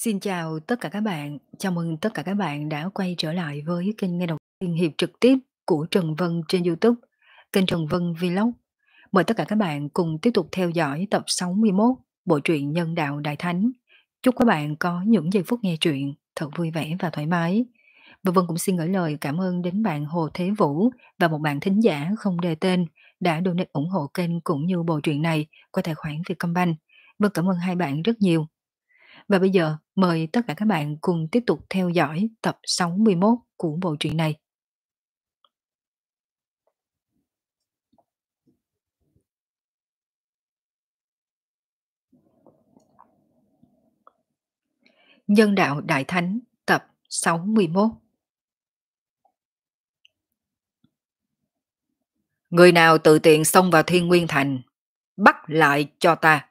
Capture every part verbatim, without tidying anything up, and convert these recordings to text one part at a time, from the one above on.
Xin chào tất cả các bạn, chào mừng tất cả các bạn đã quay trở lại với kênh nghe đọc tiên hiệp trực tiếp của Trần Vân trên YouTube, kênh Trần Vân Vlog. Mời tất cả các bạn cùng tiếp tục theo dõi tập sáu mươi mốt bộ truyện Nhân đạo Đại Thánh. Chúc các bạn có những giây phút nghe truyện thật vui vẻ và thoải mái. Và Vân cũng xin gửi lời cảm ơn đến bạn Hồ Thế Vũ và một bạn thính giả không đề tên đã donate ủng hộ kênh cũng như bộ truyện này qua tài khoản Vietcombank. Vân cảm ơn hai bạn rất nhiều. Và bây giờ mời tất cả các bạn cùng tiếp tục theo dõi tập sáu mươi mốt của bộ truyện này. Nhân đạo Đại Thánh tập sáu mươi mốt. Người nào tự tiện xông vào Thiên Nguyên Thành, bắt lại cho ta.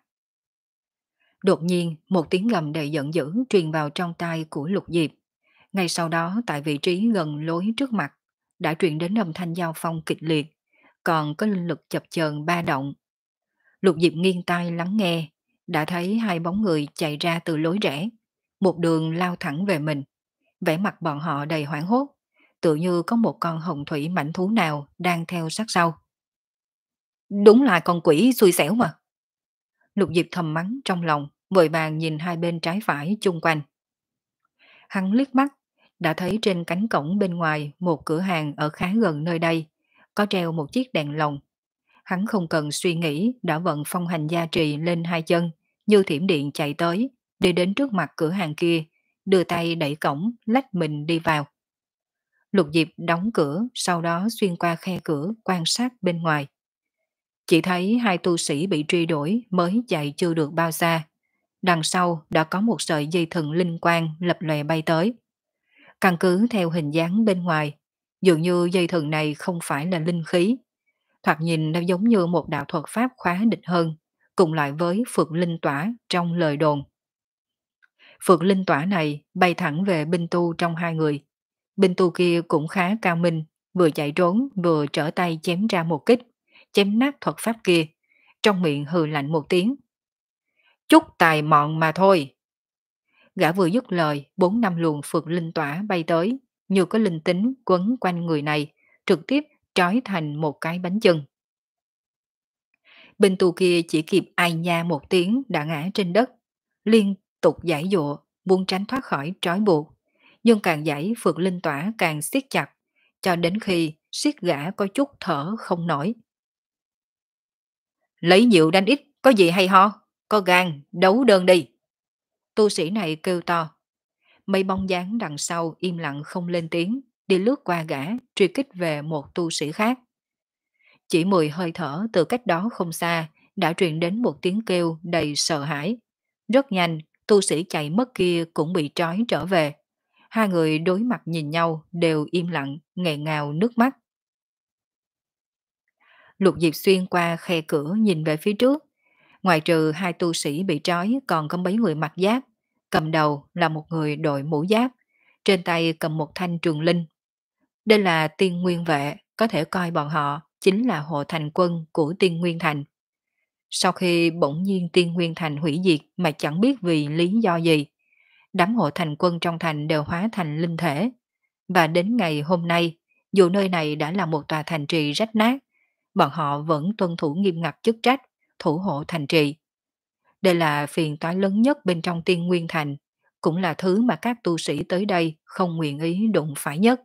Đột nhiên, một tiếng gầm đầy giận dữ truyền vào trong tai của Lục Diệp. Ngay sau đó, tại vị trí gần lối trước mặt, đã truyền đến âm thanh giao phong kịch liệt, còn có linh lực chập chờn ba động. Lục Diệp nghiêng tai lắng nghe, đã thấy hai bóng người chạy ra từ lối rẽ, một đường lao thẳng về mình. Vẻ mặt bọn họ đầy hoảng hốt, tự như có một con hồng thủy mãnh thú nào đang theo sát sau. Đúng là con quỷ xui xẻo mà. Lục Diệp thầm mắng trong lòng, vội vàng nhìn hai bên trái phải chung quanh. Hắn liếc mắt, đã thấy trên cánh cổng bên ngoài một cửa hàng ở khá gần nơi đây, có treo một chiếc đèn lồng. Hắn không cần suy nghĩ đã vận phong hành gia trì lên hai chân, như thiểm điện chạy tới, đi đến trước mặt cửa hàng kia, đưa tay đẩy cổng, lách mình đi vào. Lục Diệp đóng cửa, sau đó xuyên qua khe cửa quan sát bên ngoài. Chỉ thấy hai tu sĩ bị truy đuổi mới chạy chưa được bao xa. Đằng sau đã có một sợi dây thừng linh quang lập lòe bay tới. Căn cứ theo hình dáng bên ngoài, dường như dây thừng này không phải là linh khí. Thoạt nhìn nó giống như một đạo thuật pháp khóa địch hơn, cùng lại với Phượng Linh Tỏa trong lời đồn. Phượng Linh Tỏa này bay thẳng về binh tu trong hai người. Binh tu kia cũng khá cao minh, vừa chạy trốn vừa trở tay chém ra một kích, chém nát thuật pháp kia, trong miệng hừ lạnh một tiếng. Chút tài mọn mà thôi. Gã vừa dứt lời, bốn năm luồng Phượng Linh Tỏa bay tới, như có linh tính quấn quanh người này, trực tiếp trói thành một cái bánh chưng. Binh tu kia chỉ kịp ai nha một tiếng đã ngã trên đất, liên tục giãy giụa, muốn tránh thoát khỏi trói buộc. Nhưng càng giãy Phượng Linh Tỏa càng siết chặt, cho đến khi siết gã có chút thở không nổi. Lấy nhiều đánh ít, có gì hay ho, có gan, đấu đơn đi. Tu sĩ này kêu to. Mấy bóng dáng đằng sau im lặng không lên tiếng, đi lướt qua gã, truy kích về một tu sĩ khác. Chỉ mười hơi thở từ cách đó không xa, đã truyền đến một tiếng kêu đầy sợ hãi. Rất nhanh, tu sĩ chạy mất kia cũng bị trói trở về. Hai người đối mặt nhìn nhau đều im lặng, nghẹn ngào nước mắt. Lục Diệp xuyên qua khe cửa nhìn về phía trước. Ngoài trừ hai tu sĩ bị trói còn có mấy người mặc giáp. Cầm đầu là một người đội mũ giáp, trên tay cầm một thanh trường linh. Đây là Tiên Nguyên Vệ, có thể coi bọn họ chính là hộ thành quân của Tiên Nguyên Thành. Sau khi bỗng nhiên Tiên Nguyên Thành hủy diệt mà chẳng biết vì lý do gì, đám hộ thành quân trong thành đều hóa thành linh thể. Và đến ngày hôm nay, dù nơi này đã là một tòa thành trì rách nát, bọn họ vẫn tuân thủ nghiêm ngặt chức trách, thủ hộ thành trì. Đây là phiền toái lớn nhất bên trong Tiên Nguyên Thành, cũng là thứ mà các tu sĩ tới đây không nguyện ý đụng phải nhất.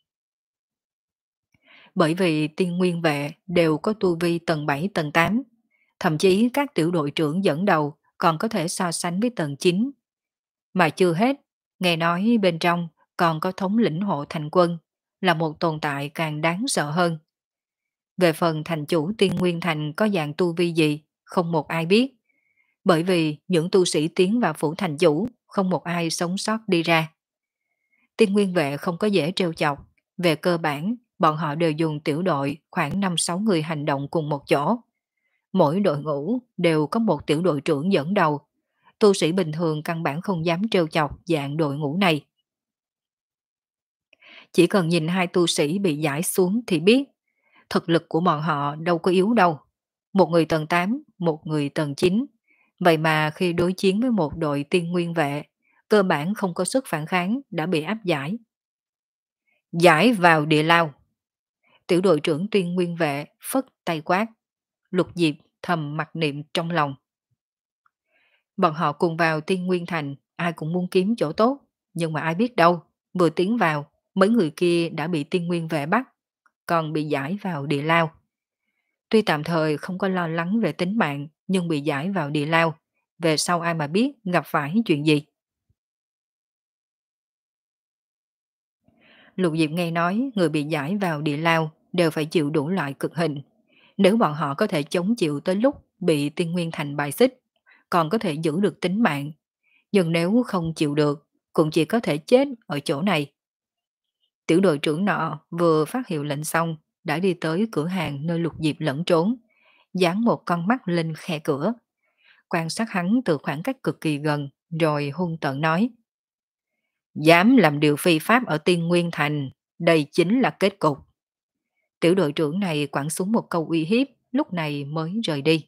Bởi vì Tiên Nguyên Vệ đều có tu vi tầng bảy tầng tám, thậm chí các tiểu đội trưởng dẫn đầu còn có thể so sánh với tầng chín. Mà chưa hết, nghe nói bên trong còn có thống lĩnh hộ thành quân, là một tồn tại càng đáng sợ hơn. Về phần thành chủ Tiên Nguyên Thành có dạng tu vi gì, không một ai biết. Bởi vì những tu sĩ tiến vào phủ thành chủ, không một ai sống sót đi ra. Tiên Nguyên Vệ không có dễ trêu chọc. Về cơ bản, bọn họ đều dùng tiểu đội khoảng năm sáu người hành động cùng một chỗ. Mỗi đội ngũ đều có một tiểu đội trưởng dẫn đầu. Tu sĩ bình thường căn bản không dám trêu chọc dạng đội ngũ này. Chỉ cần nhìn hai tu sĩ bị giải xuống thì biết, thực lực của bọn họ đâu có yếu đâu. Một người tầng tám, một người tầng chín. Vậy mà khi đối chiến với một đội Tiên Nguyên Vệ, cơ bản không có sức phản kháng đã bị áp giải. Giải vào địa lao. Tiểu đội trưởng Tuyên Nguyên Vệ phất tay quát. Lục Diệp thầm mặc niệm trong lòng. Bọn họ cùng vào Tiên Nguyên Thành, ai cũng muốn kiếm chỗ tốt, nhưng mà ai biết đâu, vừa tiến vào, mấy người kia đã bị Tiên Nguyên Vệ bắt, còn bị giải vào địa lao. Tuy tạm thời không có lo lắng về tính mạng, nhưng bị giải vào địa lao, về sau ai mà biết gặp phải chuyện gì. Lục Diệp nghe nói người bị giải vào địa lao đều phải chịu đủ loại cực hình. Nếu bọn họ có thể chống chịu tới lúc bị Tiên Nguyên Thành bài xích, còn có thể giữ được tính mạng. Nhưng nếu không chịu được, cũng chỉ có thể chết ở chỗ này. Tiểu đội trưởng nọ vừa phát hiệu lệnh xong, đã đi tới cửa hàng nơi Lục Diệp lẫn trốn, dán một con mắt lên khe cửa, quan sát hắn từ khoảng cách cực kỳ gần, rồi hung tợn nói. Dám làm điều phi pháp ở Tiên Nguyên Thành, đây chính là kết cục. Tiểu đội trưởng này quẳng xuống một câu uy hiếp, lúc này mới rời đi.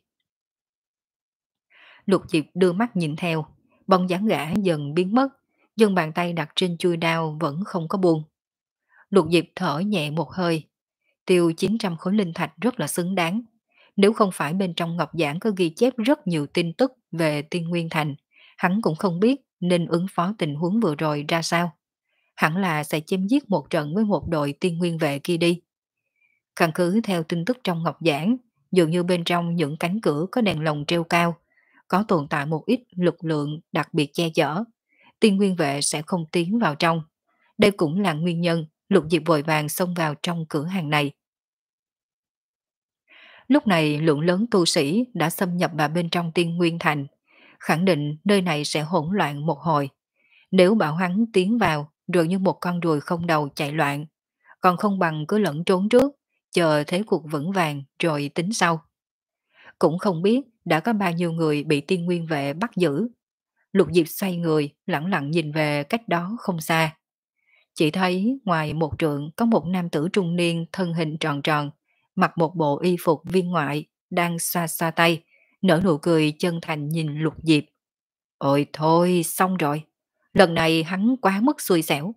Lục Diệp đưa mắt nhìn theo, bóng dáng gã dần biến mất, nhưng bàn tay đặt trên chuôi đao vẫn không có buông. Lục Diệp thở nhẹ một hơi, tiêu chín trăm khối linh thạch rất là xứng đáng. Nếu không phải bên trong ngọc giảng có ghi chép rất nhiều tin tức về Tiên Nguyên Thành, hắn cũng không biết nên ứng phó tình huống vừa rồi ra sao. Hẳn là sẽ chém giết một trận với một đội Tiên Nguyên vệ kia đi. Căn cứ theo tin tức trong ngọc giảng, dường như bên trong những cánh cửa có đèn lồng treo cao, có tồn tại một ít lực lượng đặc biệt che chở. Tiên Nguyên vệ sẽ không tiến vào trong. Đây cũng là nguyên nhân Lục Diệp vội vàng xông vào trong cửa hàng này. Lúc này lượng lớn tu sĩ đã xâm nhập vào bên trong Tiên Nguyên Thành, khẳng định nơi này sẽ hỗn loạn một hồi. Nếu bảo hắn tiến vào rồi như một con ruồi không đầu chạy loạn, còn không bằng cứ lẫn trốn trước, chờ thế cuộc vững vàng rồi tính sau. Cũng không biết đã có bao nhiêu người bị Tiên Nguyên vệ bắt giữ. Lục Diệp xoay người, lẳng lặng nhìn về cách đó không xa. Chỉ thấy ngoài một trượng có một nam tử trung niên thân hình tròn tròn, mặc một bộ y phục viên ngoại, đang xoa xoa tay, nở nụ cười chân thành nhìn Lục Diệp. Ôi thôi, xong rồi. Lần này hắn quá mức xui xẻo.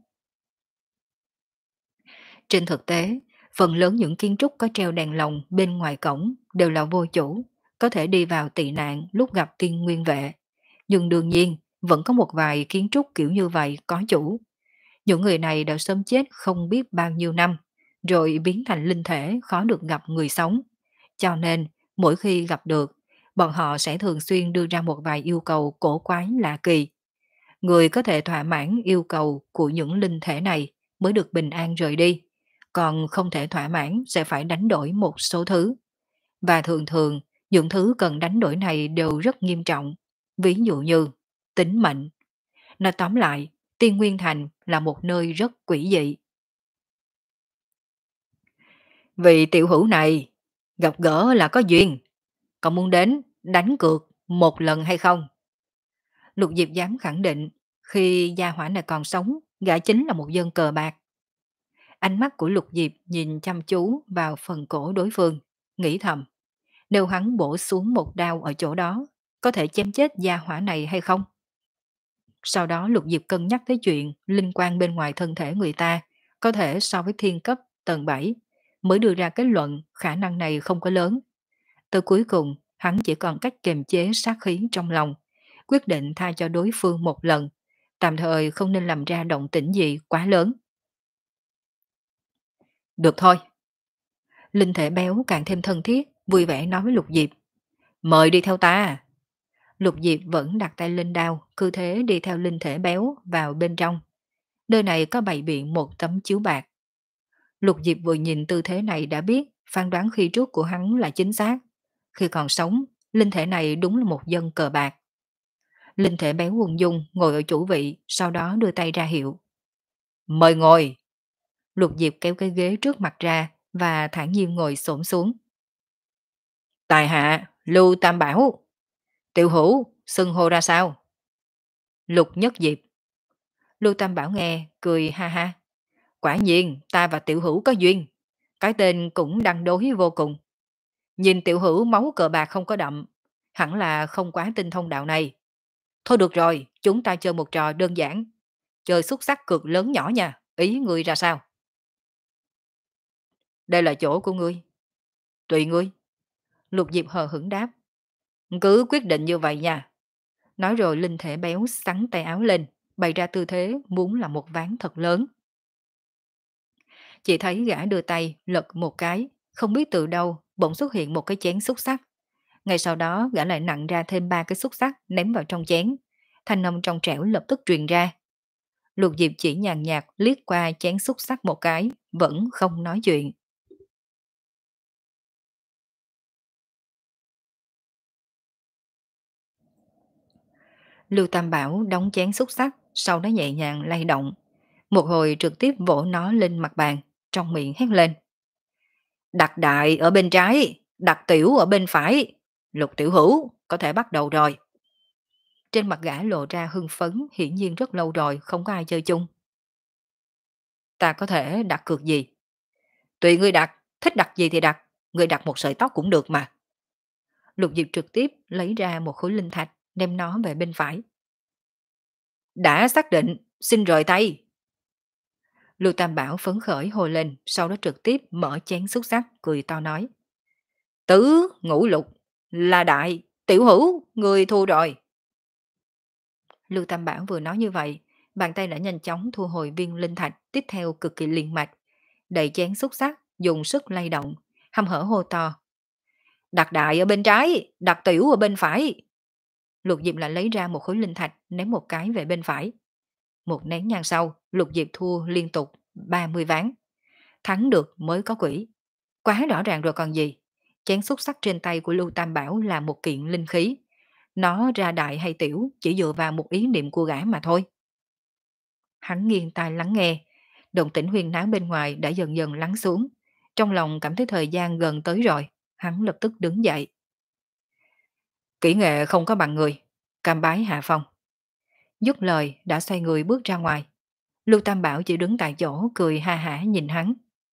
Trên thực tế, phần lớn những kiến trúc có treo đèn lồng bên ngoài cổng đều là vô chủ, có thể đi vào tị nạn lúc gặp Tiên Nguyên vệ. Nhưng đương nhiên, vẫn có một vài kiến trúc kiểu như vậy có chủ. Những người này đã sớm chết không biết bao nhiêu năm, rồi biến thành linh thể khó được gặp người sống. Cho nên, mỗi khi gặp được, bọn họ sẽ thường xuyên đưa ra một vài yêu cầu cổ quái lạ kỳ. Người có thể thỏa mãn yêu cầu của những linh thể này mới được bình an rời đi, còn không thể thỏa mãn sẽ phải đánh đổi một số thứ. Và thường thường, những thứ cần đánh đổi này đều rất nghiêm trọng, ví dụ như tính mệnh. Nói tóm lại, Tiên Nguyên Thành là một nơi rất quỷ dị. Vì tiểu hữu này, gặp gỡ là có duyên. Cậu muốn đến đánh cược một lần hay không? Lục Diệp dám khẳng định, khi gia hỏa này còn sống, gã chính là một dân cờ bạc. Ánh mắt của Lục Diệp nhìn chăm chú vào phần cổ đối phương, nghĩ thầm. Nếu hắn bổ xuống một đao ở chỗ đó, có thể chém chết gia hỏa này hay không? Sau đó Lục Diệp cân nhắc tới chuyện linh quan bên ngoài thân thể người ta có thể so với thiên cấp tầng bảy, mới đưa ra kết luận khả năng này không có lớn. Tới cuối cùng, hắn chỉ còn cách kiềm chế sát khí trong lòng, quyết định tha cho đối phương một lần, tạm thời không nên làm ra động tĩnh gì quá lớn. Được thôi. Linh thể béo càng thêm thân thiết, vui vẻ nói với Lục Diệp. Mời đi theo ta. Lục Diệp vẫn đặt tay lên đao, cứ thế đi theo linh thể béo vào bên trong. Nơi này có bày biện một tấm chiếu bạc. Lục Diệp vừa nhìn tư thế này đã biết phán đoán khi trước của hắn là chính xác. Khi còn sống, linh thể này đúng là một dân cờ bạc. Linh thể béo ung dung ngồi ở chủ vị, sau đó đưa tay ra hiệu. Mời ngồi. Lục Diệp kéo cái ghế trước mặt ra và thản nhiên ngồi xổm xuống. Tài hạ, Lưu Tam Bảo. Tiểu hữu, xưng hô ra sao? Lục Nhất Diệp. Lưu Tam Bảo nghe, cười ha ha. Quả nhiên, ta và tiểu hữu có duyên. Cái tên cũng đăng đối vô cùng. Nhìn tiểu hữu máu cờ bạc không có đậm, hẳn là không quá tinh thông đạo này. Thôi được rồi, chúng ta chơi một trò đơn giản. Chơi xúc xắc cược lớn nhỏ nha. Ý ngươi ra sao? Đây là chỗ của ngươi. Tùy ngươi. Lục Diệp hờ hững đáp. Cứ quyết định như vậy nha. Nói rồi linh thể béo xắn tay áo lên, bày ra tư thế muốn là một ván thật lớn. Chỉ thấy gã đưa tay lật một cái, không biết từ đâu bỗng xuất hiện một cái chén xúc xắc. Ngay sau đó gã lại nặng ra thêm ba cái xúc xắc ném vào trong chén. Thanh âm trong trẻo lập tức truyền ra. Lục Diệp chỉ nhàn nhạt liếc qua chén xúc xắc một cái, vẫn không nói chuyện. Lưu Tam Bảo đóng chén xúc xắc, sau đó nhẹ nhàng lay động. Một hồi trực tiếp vỗ nó lên mặt bàn, trong miệng hét lên. Đặt đại ở bên trái, đặt tiểu ở bên phải. Lục tiểu hữu, có thể bắt đầu rồi. Trên mặt gã lộ ra hưng phấn, hiển nhiên rất lâu rồi không có ai chơi chung. Ta có thể đặt cược gì? Tùy ngươi đặt, thích đặt gì thì đặt, ngươi đặt một sợi tóc cũng được mà. Lục Diệp trực tiếp lấy ra một khối linh thạch, đem nó về bên phải. Đã xác định, xin rời tay. Lưu Tam Bảo phấn khởi hồi lên, sau đó trực tiếp mở chén xúc xắc, cười to nói. Tứ, ngũ lục, là đại, tiểu hữu, người thua rồi. Lưu Tam Bảo vừa nói như vậy, bàn tay đã nhanh chóng thu hồi viên linh thạch, tiếp theo cực kỳ liền mạch, đẩy chén xúc xắc, dùng sức lay động, hăm hở hô to. Đặt đại ở bên trái, đặt tiểu ở bên phải. Lục Diệp lại lấy ra một khối linh thạch, ném một cái về bên phải. Một nén nhang sau, Lục Diệp thua liên tục ba mươi ván. Thắng được mới có quỷ. Quá rõ ràng rồi còn gì. Chén xúc xắc trên tay của Lưu Tam Bảo là một kiện linh khí. Nó ra đại hay tiểu chỉ dựa vào một ý niệm của gã mà thôi. Hắn nghiêng tai lắng nghe. Động tĩnh huyên náo bên ngoài đã dần dần lắng xuống. Trong lòng cảm thấy thời gian gần tới rồi. Hắn lập tức đứng dậy. Kỹ nghệ không có bằng người. Cam bái hạ phong. Dứt lời đã xoay người bước ra ngoài. Lưu Tam Bảo chỉ đứng tại chỗ cười ha hả nhìn hắn.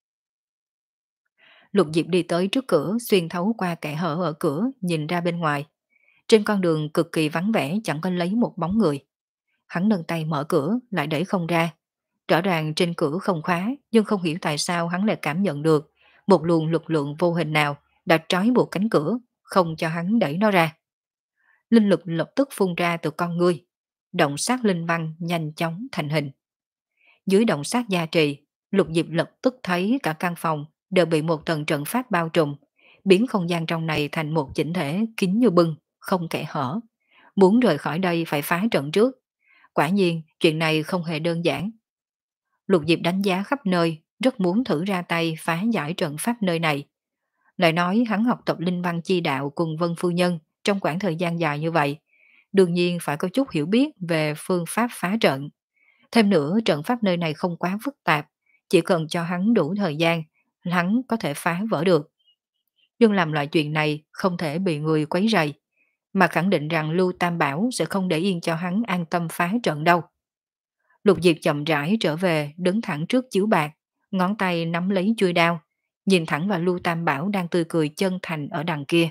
Lục Diệp đi tới trước cửa, xuyên thấu qua kẽ hở ở cửa, nhìn ra bên ngoài. Trên con đường cực kỳ vắng vẻ, chẳng có lấy một bóng người. Hắn nâng tay mở cửa, lại đẩy không ra. Rõ ràng trên cửa không khóa, nhưng không hiểu tại sao hắn lại cảm nhận được một luồng lực lượng vô hình nào đã trói buộc cánh cửa, không cho hắn đẩy nó ra. Linh lực lập tức phun ra từ con ngươi. Động sát linh văn nhanh chóng thành hình. Dưới động sát gia trì, Lục Diệp lập tức thấy cả căn phòng đều bị một tầng trận pháp bao trùm, biến không gian trong này thành một chỉnh thể kín như bưng, không kẽ hở. Muốn rời khỏi đây phải phá trận trước. Quả nhiên, chuyện này không hề đơn giản. Lục Diệp đánh giá khắp nơi, rất muốn thử ra tay phá giải trận pháp nơi này. Lại nói hắn học tập linh văn chi đạo cùng Vân Phu Nhân trong khoảng thời gian dài như vậy, đương nhiên phải có chút hiểu biết về phương pháp phá trận. Thêm nữa, trận pháp nơi này không quá phức tạp, chỉ cần cho hắn đủ thời gian, hắn có thể phá vỡ được. Nhưng làm loại chuyện này không thể bị người quấy rầy, mà khẳng định rằng Lưu Tam Bảo sẽ không để yên cho hắn an tâm phá trận đâu. Lục Diệp chậm rãi trở về, đứng thẳng trước chiếu bạc, ngón tay nắm lấy chuôi đao, nhìn thẳng vào Lưu Tam Bảo đang tươi cười chân thành ở đằng kia.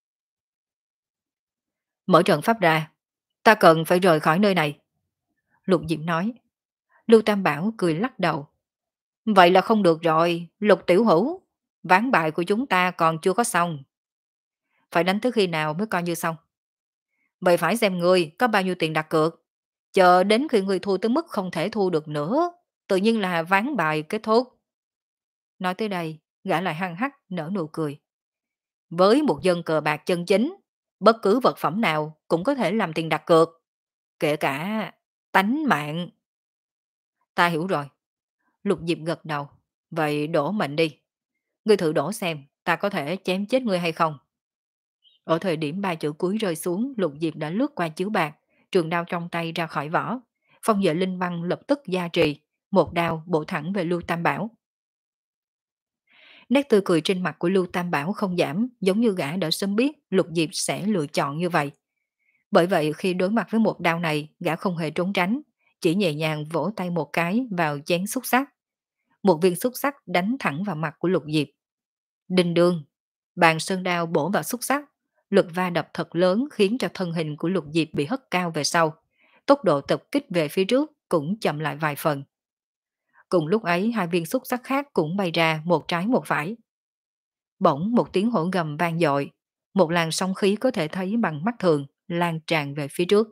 Mở trận pháp ra, ta cần phải rời khỏi nơi này. Lục Diệp nói. Lưu Tam Bảo cười lắc đầu. Vậy là không được rồi, Lục tiểu hữu, ván bài của chúng ta còn chưa có xong. Phải đánh tới khi nào mới coi như xong? Vậy phải xem người có bao nhiêu tiền đặt cược. Chờ đến khi người thua tới mức không thể thua được nữa, tự nhiên là ván bài kết thúc. Nói tới đây, gã lại hăng hắc nở nụ cười. Với một dân cờ bạc chân chính, bất cứ vật phẩm nào cũng có thể làm tiền đặt cược. Kể cả tánh mạng. Ta hiểu rồi. Lục Diệp gật đầu. Vậy đổ mệnh đi. Ngươi thử đổ xem, ta có thể chém chết ngươi hay không? Ở thời điểm ba chữ cuối rơi xuống, Lục Diệp đã lướt qua chiếu bạc, trường đao trong tay ra khỏi vỏ. Phong vệ linh văn lập tức gia trì, một đao bổ thẳng về Lưu Tam Bảo. Nét tươi cười trên mặt của Lưu Tam Bảo không giảm, giống như gã đã sớm biết Lục Diệp sẽ lựa chọn như vậy. Bởi vậy khi đối mặt với một đao này, gã không hề trốn tránh, chỉ nhẹ nhàng vỗ tay một cái vào chén xúc xắc. Một viên xúc xắc đánh thẳng vào mặt của Lục Diệp. Đinh đương, bàn sơn đao bổ vào xúc xắc, Lực va đập thật lớn khiến cho thân hình của Lục Diệp bị hất cao về sau. Tốc độ tập kích về phía trước cũng chậm lại vài phần. Cùng lúc ấy hai viên xúc sắc khác cũng bay ra một trái một phải. Bỗng một tiếng hổ gầm vang dội, một làn sóng khí có thể thấy bằng mắt thường lan tràn về phía trước.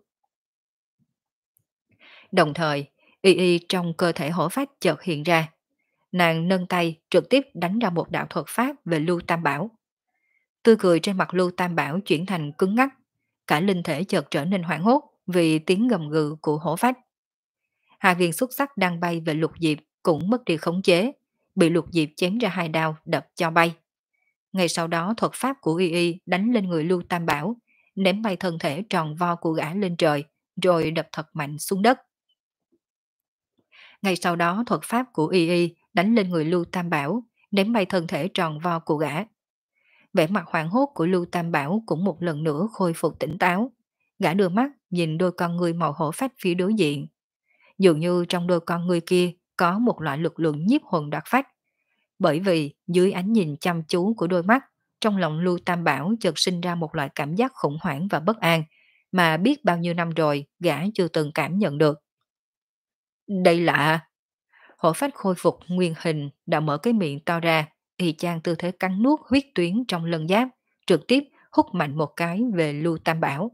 Đồng thời, y y trong cơ thể hổ phách chợt hiện ra. Nàng nâng tay trực tiếp đánh ra một đạo thuật pháp về Lưu Tam Bảo. Tươi cười trên mặt Lưu Tam Bảo chuyển thành cứng ngắc, cả linh thể chợt trở nên hoảng hốt vì tiếng gầm gừ của hổ phách. Hai viên xúc sắc đang bay về Lục Diệp cũng mất đi khống chế, bị Lục Diệp chém ra hai đao đập cho bay. Ngay sau đó thuật pháp của Y Y đánh lên người Lưu Tam Bảo, ném bay thân thể tròn vo của gã lên trời, rồi đập thật mạnh xuống đất. Ngay sau đó thuật pháp của Y Y đánh lên người Lưu Tam Bảo, ném bay thân thể tròn vo của gã. Vẻ mặt hoảng hốt của Lưu Tam Bảo cũng một lần nữa khôi phục tỉnh táo. Gã đưa mắt nhìn đôi con người màu hổ phách phía đối diện. Dường như trong đôi con người kia có một loại lực lượng nhiếp hồn đoạt phách. Bởi vì dưới ánh nhìn chăm chú của đôi mắt, trong lòng Lưu Tam Bảo chợt sinh ra một loại cảm giác khủng hoảng và bất an, mà biết bao nhiêu năm rồi gã chưa từng cảm nhận được. Đây lạ. Hổ phách khôi phục nguyên hình đã mở cái miệng to ra, y chang tư thế cắn nuốt huyết tuyến trong lân giáp, trực tiếp hút mạnh một cái về Lưu Tam Bảo.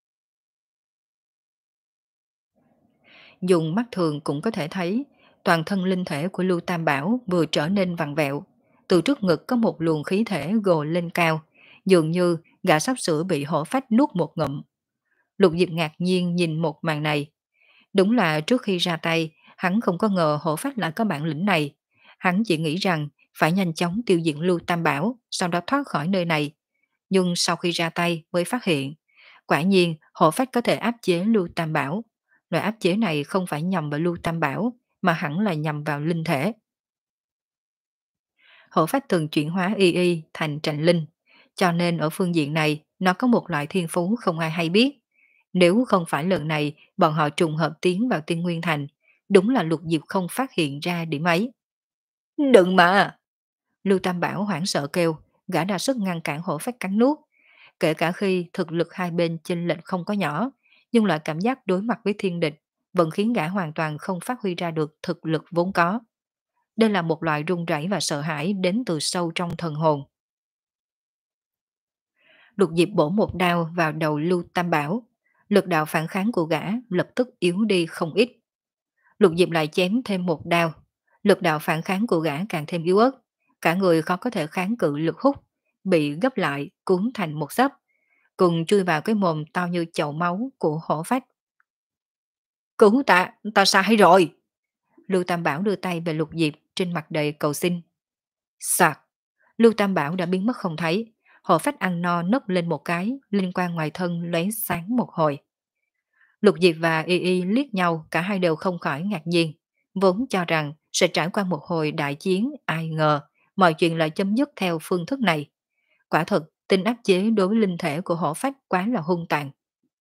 Dùng mắt thường cũng có thể thấy, toàn thân linh thể của Lưu Tam Bảo vừa trở nên vặn vẹo. Từ trước ngực có một luồng khí thể gồ lên cao, dường như gã sắp sửa bị hổ phách nuốt một ngụm. Lục Diệp ngạc nhiên nhìn một màn này. Đúng là trước khi ra tay, hắn không có ngờ hổ phách lại có bản lĩnh này. Hắn chỉ nghĩ rằng phải nhanh chóng tiêu diệt Lưu Tam Bảo, sau đó thoát khỏi nơi này. Nhưng sau khi ra tay mới phát hiện, quả nhiên hổ phách có thể áp chế Lưu Tam Bảo. Loại áp chế này không phải nhằm vào Lưu Tam Bảo, mà hẳn là nhằm vào linh thể. Hổ phách từng chuyển hóa y y thành trành linh, cho nên ở phương diện này nó có một loại thiên phú không ai hay biết. Nếu không phải lần này bọn họ trùng hợp tiến vào Tiên Nguyên Thành, đúng là Lục Diệp không phát hiện ra điểm ấy. Đừng mà! Lưu Tam Bảo hoảng sợ kêu, gã ra sức ngăn cản hổ phách cắn nuốt. Kể cả khi thực lực hai bên chênh lệch không có nhỏ, nhưng loại cảm giác đối mặt với thiên địch vẫn khiến gã hoàn toàn không phát huy ra được thực lực vốn có. Đây là một loại run rẩy và sợ hãi đến từ sâu trong thần hồn. Lục Diệp bổ một đao vào đầu Lưu Tam Bảo, lực đạo phản kháng của gã lập tức yếu đi không ít. Lục Diệp lại chém thêm một đao, lực đạo phản kháng của gã càng thêm yếu ớt, cả người khó có thể kháng cự lực hút, bị gấp lại cuốn thành một xấp, cùng chui vào cái mồm to như chậu máu của hổ phách. Cứu ta, ta sai rồi! Lưu Tam Bảo đưa tay về Lục Diệp trên mặt đầy cầu xin. Soạt! Lưu Tam Bảo đã biến mất không thấy, hổ phách ăn no nấc lên một cái, linh quang ngoài thân lóe sáng một hồi. Lục Diệp và Y Y liếc nhau, cả hai đều không khỏi ngạc nhiên, vốn cho rằng sẽ trải qua một hồi đại chiến, ai ngờ mọi chuyện lại chấm dứt theo phương thức này. Quả thực, tính áp chế đối với linh thể của hổ phách quá là hung tàn.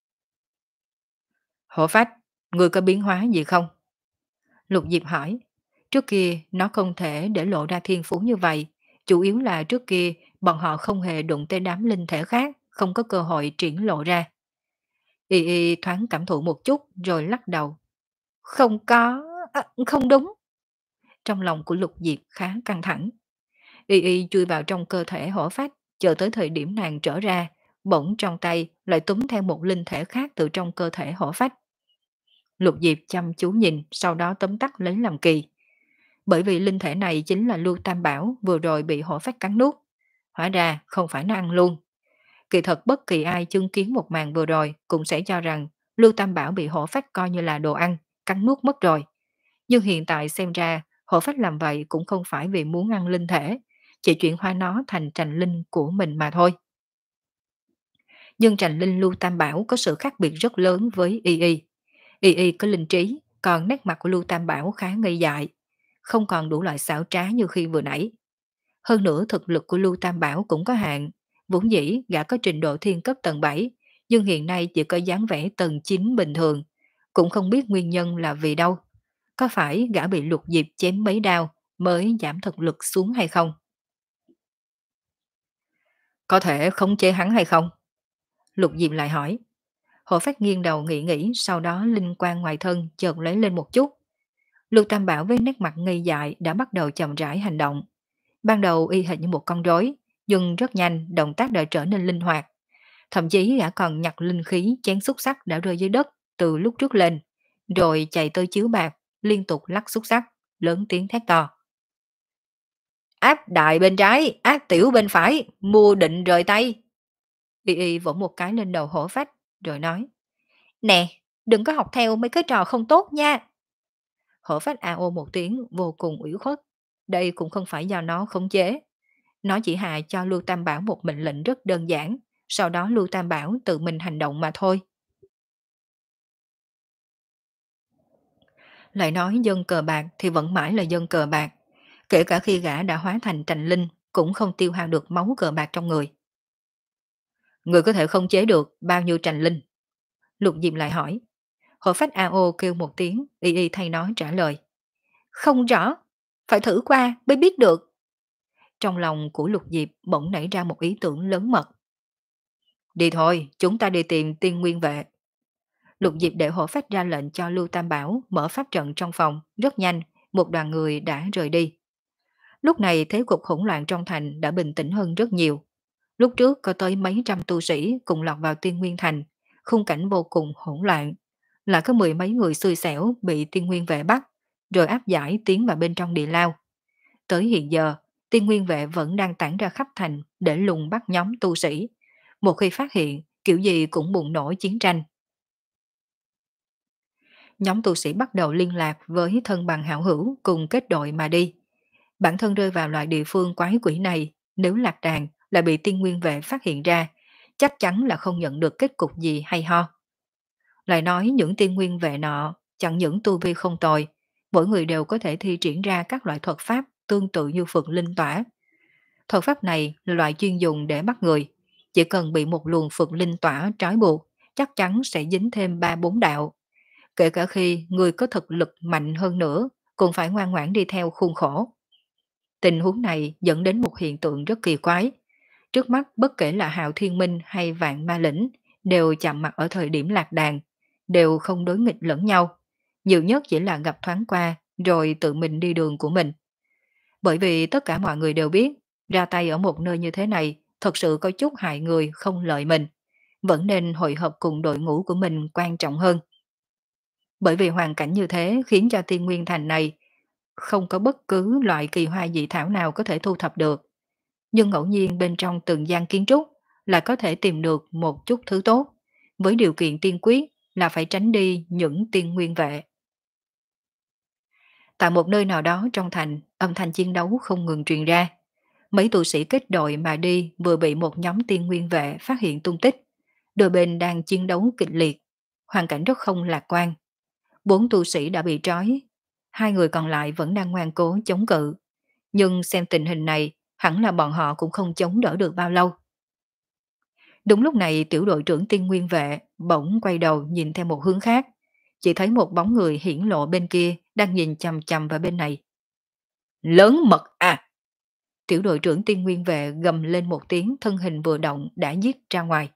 Hổ phách, người có biến hóa gì không? Lục Diệp hỏi. Trước kia nó không thể để lộ ra thiên phú như vậy, chủ yếu là trước kia bọn họ không hề đụng tới đám linh thể khác, không có cơ hội triển lộ ra. Y Y thoáng cảm thụ một chút rồi lắc đầu. Không có, à, không đúng. Trong lòng của Lục Diệp khá căng thẳng. Y Y chui vào trong cơ thể hổ phách, chờ tới thời điểm nàng trở ra, bỗng trong tay lại túm theo một linh thể khác từ trong cơ thể hổ phách. Lục Diệp chăm chú nhìn, sau đó tóm tắt lấy làm kỳ. Bởi vì linh thể này chính là Lưu Tam Bảo vừa rồi bị hổ phách cắn nuốt. Hóa ra không phải nó ăn luôn. Kỳ thật bất kỳ ai chứng kiến một màn vừa rồi cũng sẽ cho rằng Lưu Tam Bảo bị hổ phách coi như là đồ ăn, cắn nuốt mất rồi. Nhưng hiện tại xem ra, hổ phách làm vậy cũng không phải vì muốn ăn linh thể, chỉ chuyển hóa nó thành trành linh của mình mà thôi. Nhưng trành linh Lưu Tam Bảo có sự khác biệt rất lớn với Y Y. Y Y có linh trí, còn nét mặt của Lưu Tam Bảo khá ngây dại, không còn đủ loại xảo trá như khi vừa nãy. Hơn nữa thực lực của Lưu Tam Bảo cũng có hạn, vốn dĩ gã có trình độ thiên cấp tầng bảy, nhưng hiện nay chỉ có dáng vẻ tầng chín bình thường, cũng không biết nguyên nhân là vì đâu. Có phải gã bị Lục Diệp chém mấy đao mới giảm thực lực xuống hay không? Có thể khống chế hắn hay không? Lục Diệp lại hỏi. Hổ Phách nghiêng đầu nghĩ nghĩ, sau đó linh quang ngoài thân chợt lấy lên một chút. Lưu Tam Bảo với nét mặt ngây dại đã bắt đầu chậm rãi hành động. Ban đầu y hệt như một con rối, nhưng rất nhanh động tác đã trở nên linh hoạt. Thậm chí gã còn nhặt linh khí chén xúc sắc đã rơi dưới đất từ lúc trước lên, rồi chạy tới chiếu bạc, liên tục lắc xúc sắc, lớn tiếng thét to. Áp đại bên trái, áp tiểu bên phải, mua định rời tay. Y y vỗ một cái lên đầu Hổ Phách, rồi nói. Nè, đừng có học theo mấy cái trò không tốt nha. Hổ Phách a ô một tiếng vô cùng ủy khuất. Đây cũng không phải do nó khống chế. Nó chỉ hạ cho Lưu Tam Bảo một mệnh lệnh rất đơn giản, sau đó Lưu Tam Bảo tự mình hành động mà thôi. Lại nói dân cờ bạc thì vẫn mãi là dân cờ bạc. Kể cả khi gã đã hóa thành trành linh, cũng không tiêu hao được máu cờ bạc trong người. Người có thể không chế được bao nhiêu trành linh? Lục Diệp lại hỏi. Hổ Phách a ô kêu một tiếng, y y thay nó trả lời. Không rõ, phải thử qua mới biết được. Trong lòng của Lục Diệp bỗng nảy ra một ý tưởng lớn mật. Đi thôi, chúng ta đi tìm tiên nguyên vệ. Lục Diệp để Hổ Phách ra lệnh cho Lưu Tam Bảo mở pháp trận trong phòng, rất nhanh, một đoàn người đã rời đi. Lúc này thế cục hỗn loạn trong thành đã bình tĩnh hơn rất nhiều. Lúc trước có tới mấy trăm tu sĩ cùng lọt vào Tiên Nguyên Thành, khung cảnh vô cùng hỗn loạn. Là có mười mấy người xui xẻo bị Tiên Nguyên vệ bắt, rồi áp giải tiến vào bên trong địa lao. Tới hiện giờ, Tiên Nguyên vệ vẫn đang tản ra khắp thành để lùng bắt nhóm tu sĩ. Một khi phát hiện, kiểu gì cũng bùng nổ chiến tranh. Nhóm tu sĩ bắt đầu liên lạc với thân bằng hảo hữu cùng kết đội mà đi. Bản thân rơi vào loại địa phương quái quỷ này, nếu lạc đàn là bị Tiên Nguyên vệ phát hiện ra, chắc chắn là không nhận được kết cục gì hay ho. Lại nói những Tiên Nguyên vệ nọ chẳng những tu vi không tồi, mỗi người đều có thể thi triển ra các loại thuật pháp tương tự như Phượng Linh Tỏa. Thuật pháp này là loại chuyên dùng để bắt người, chỉ cần bị một luồng Phượng Linh Tỏa trói buộc, chắc chắn sẽ dính thêm ba bốn đạo. Kể cả khi người có thực lực mạnh hơn nữa, cũng phải ngoan ngoãn đi theo khuôn khổ. Tình huống này dẫn đến một hiện tượng rất kỳ quái. Trước mắt bất kể là Hạo Thiên Minh hay Vạn Ma Lĩnh đều chạm mặt ở thời điểm lạc đàn, đều không đối nghịch lẫn nhau. Nhiều nhất chỉ là gặp thoáng qua rồi tự mình đi đường của mình. Bởi vì tất cả mọi người đều biết, ra tay ở một nơi như thế này thật sự có chút hại người không lợi mình. Vẫn nên hội hợp cùng đội ngũ của mình quan trọng hơn. Bởi vì hoàn cảnh như thế khiến cho Tiên Nguyên Thành này không có bất cứ loại kỳ hoa dị thảo nào có thể thu thập được. Nhưng ngẫu nhiên bên trong từng gian kiến trúc là có thể tìm được một chút thứ tốt, với điều kiện tiên quyết là phải tránh đi những tiên nguyên vệ. Tại một nơi nào đó trong thành, âm thanh chiến đấu không ngừng truyền ra. Mấy tu sĩ kết đội mà đi vừa bị một nhóm tiên nguyên vệ phát hiện tung tích. Đôi bên đang chiến đấu kịch liệt, hoàn cảnh rất không lạc quan. Bốn tu sĩ đã bị trói, hai người còn lại vẫn đang ngoan cố chống cự. Nhưng xem tình hình này, hẳn là bọn họ cũng không chống đỡ được bao lâu. Đúng lúc này tiểu đội trưởng tiên nguyên vệ bỗng quay đầu nhìn theo một hướng khác. Chỉ thấy một bóng người hiển lộ bên kia đang nhìn chằm chằm vào bên này. Lớn mật à! Tiểu đội trưởng tiên nguyên vệ gầm lên một tiếng, thân hình vừa động đã giết ra ngoài.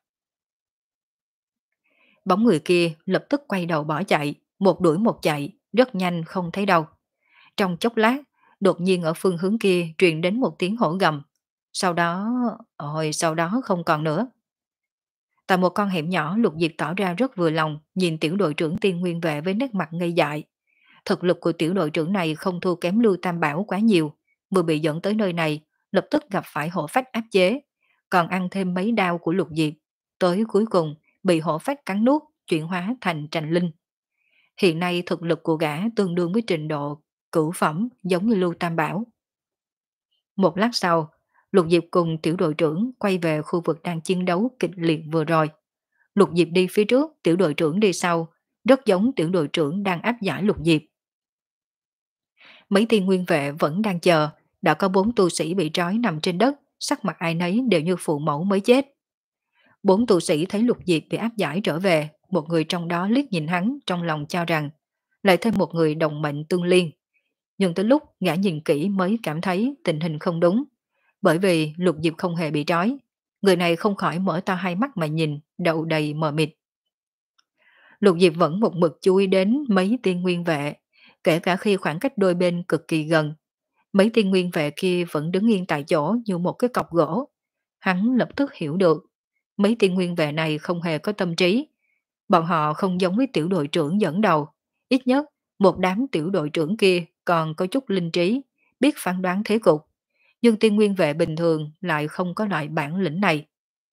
Bóng người kia lập tức quay đầu bỏ chạy, một đuổi một chạy, rất nhanh không thấy đâu. Trong chốc lát, đột nhiên ở phương hướng kia truyền đến một tiếng hổ gầm. Sau đó, ôi sau đó không còn nữa. Tại một con hẻm nhỏ, Lục Diệp tỏ ra rất vừa lòng, nhìn tiểu đội trưởng tiên nguyên vệ với nét mặt ngây dại. Thực lực của tiểu đội trưởng này không thua kém Lưu Tam Bảo quá nhiều, vừa bị dẫn tới nơi này, lập tức gặp phải Hổ Phách áp chế, còn ăn thêm mấy đao của Lục Diệp, tới cuối cùng bị Hổ Phách cắn nuốt, chuyển hóa thành trành linh. Hiện nay thực lực của gã tương đương với trình độ cửu phẩm giống như Lưu Tam Bảo. Một lát sau, Lục Diệp cùng tiểu đội trưởng quay về khu vực đang chiến đấu kịch liệt vừa rồi. Lục Diệp đi phía trước, tiểu đội trưởng đi sau, rất giống tiểu đội trưởng đang áp giải Lục Diệp. Mấy tiên nguyên vệ vẫn đang chờ, đã có bốn tu sĩ bị trói nằm trên đất, sắc mặt ai nấy đều như phụ mẫu mới chết. Bốn tu sĩ thấy Lục Diệp bị áp giải trở về, một người trong đó liếc nhìn hắn trong lòng cho rằng lại thêm một người đồng mệnh tương liên. Nhưng tới lúc gã nhìn kỹ mới cảm thấy tình hình không đúng, bởi vì Lục Diệp không hề bị trói. Người này không khỏi mở to hai mắt mà nhìn, đầu đầy mờ mịt. Lục Diệp vẫn một mực chú ý đến mấy tiên nguyên vệ, kể cả khi khoảng cách đôi bên cực kỳ gần. Mấy tiên nguyên vệ kia vẫn đứng yên tại chỗ như một cái cọc gỗ. Hắn lập tức hiểu được, mấy tiên nguyên vệ này không hề có tâm trí. Bọn họ không giống với tiểu đội trưởng dẫn đầu. Ít nhất, một đám tiểu đội trưởng kia còn có chút linh trí, biết phán đoán thế cục. Nhưng tiên nguyên vệ bình thường lại không có loại bản lĩnh này.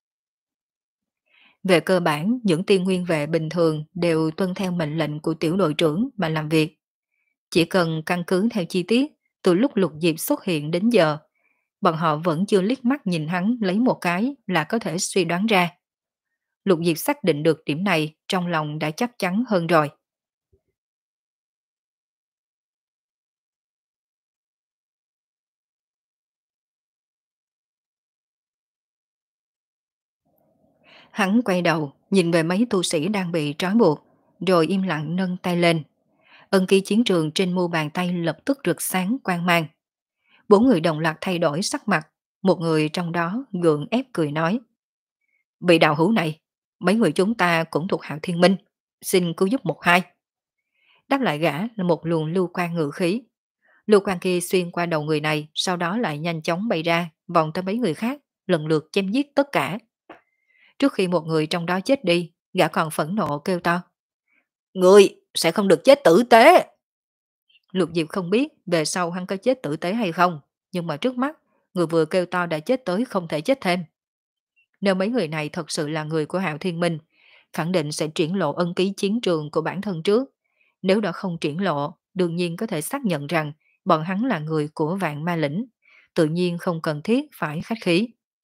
Về cơ bản, những tiên nguyên vệ bình thường đều tuân theo mệnh lệnh của tiểu đội trưởng mà làm việc. Chỉ cần căn cứ theo chi tiết, từ lúc Lục Diệp xuất hiện đến giờ, bọn họ vẫn chưa liếc mắt nhìn hắn lấy một cái là có thể suy đoán ra. Lục Diệp xác định được điểm này, trong lòng đã chắc chắn hơn rồi. Hắn quay đầu, nhìn về mấy tu sĩ đang bị trói buộc, rồi im lặng nâng tay lên. Ân ký chiến trường trên mu bàn tay lập tức rực sáng quang mang. Bốn người đồng loạt thay đổi sắc mặt, một người trong đó gượng ép cười nói. Vị đạo hữu này, mấy người chúng ta cũng thuộc hạng thiên minh, xin cứu giúp một hai. Đáp lại gã là một luồng lưu quang ngự khí. Lưu quang kia xuyên qua đầu người này, sau đó lại nhanh chóng bay ra, vòng tới mấy người khác, lần lượt chém giết tất cả. Trước khi một người trong đó chết đi, gã còn phẫn nộ kêu to. Người sẽ không được chết tử tế. Lục Diệp không biết về sau hắn có chết tử tế hay không, nhưng mà trước mắt, người vừa kêu to đã chết tới không thể chết thêm. Nếu mấy người này thật sự là người của Hạo Thiên Minh, khẳng định sẽ triển lộ ân ký chiến trường của bản thân trước. Nếu đã không triển lộ, đương nhiên có thể xác nhận rằng bọn hắn là người của Vạn Ma Lĩnh, tự nhiên không cần thiết phải khách khí.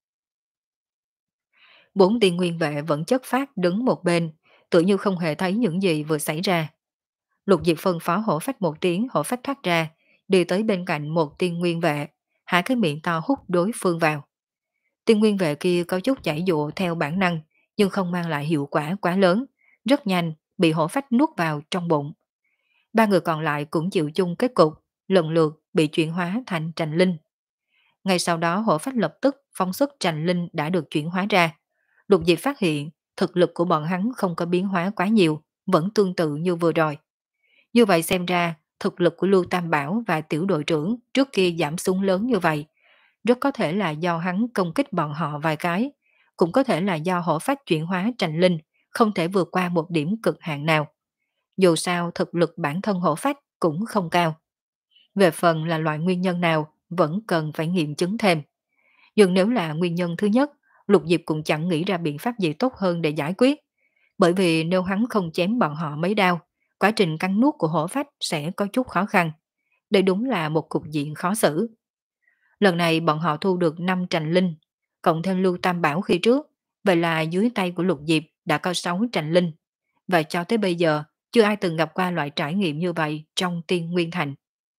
Bốn tiên nguyên vệ vẫn chất phát đứng một bên, tự như không hề thấy những gì vừa xảy ra. Lục Diệp phân phó hổ phách một tiếng, hổ phách thoát ra, đi tới bên cạnh một tiên nguyên vệ, hạ cái miệng to hút đối phương vào. Tiên nguyên vệ kia có chút chảy dụa theo bản năng, nhưng không mang lại hiệu quả quá lớn, rất nhanh bị hổ phách nuốt vào trong bụng. Ba người còn lại cũng chịu chung kết cục, lần lượt bị chuyển hóa thành trành linh. Ngay sau đó hổ phách lập tức phóng xuất trành linh đã được chuyển hóa ra. Lục Diệp phát hiện thực lực của bọn hắn không có biến hóa quá nhiều, vẫn tương tự như vừa rồi. Như vậy xem ra, thực lực của Lưu Tam Bảo và tiểu đội trưởng trước kia giảm xuống lớn như vậy, rất có thể là do hắn công kích bọn họ vài cái, cũng có thể là do hổ phách chuyển hóa trành linh, không thể vượt qua một điểm cực hạn nào. Dù sao thực lực bản thân hổ phách cũng không cao. Về phần là loại nguyên nhân nào, vẫn cần phải nghiệm chứng thêm. Nhưng nếu là nguyên nhân thứ nhất, Lục Diệp cũng chẳng nghĩ ra biện pháp gì tốt hơn để giải quyết. Bởi vì nếu hắn không chém bọn họ mấy đao, quá trình cắn nuốt của hổ phách sẽ có chút khó khăn. Đây đúng là một cục diện khó xử. Lần này bọn họ thu được năm trành linh, cộng thêm Lưu Tam Bảo khi trước, vậy là dưới tay của Lục Diệp đã có sáu trành linh. Và cho tới bây giờ, chưa ai từng gặp qua loại trải nghiệm như vậy trong Tiên Nguyên Thành.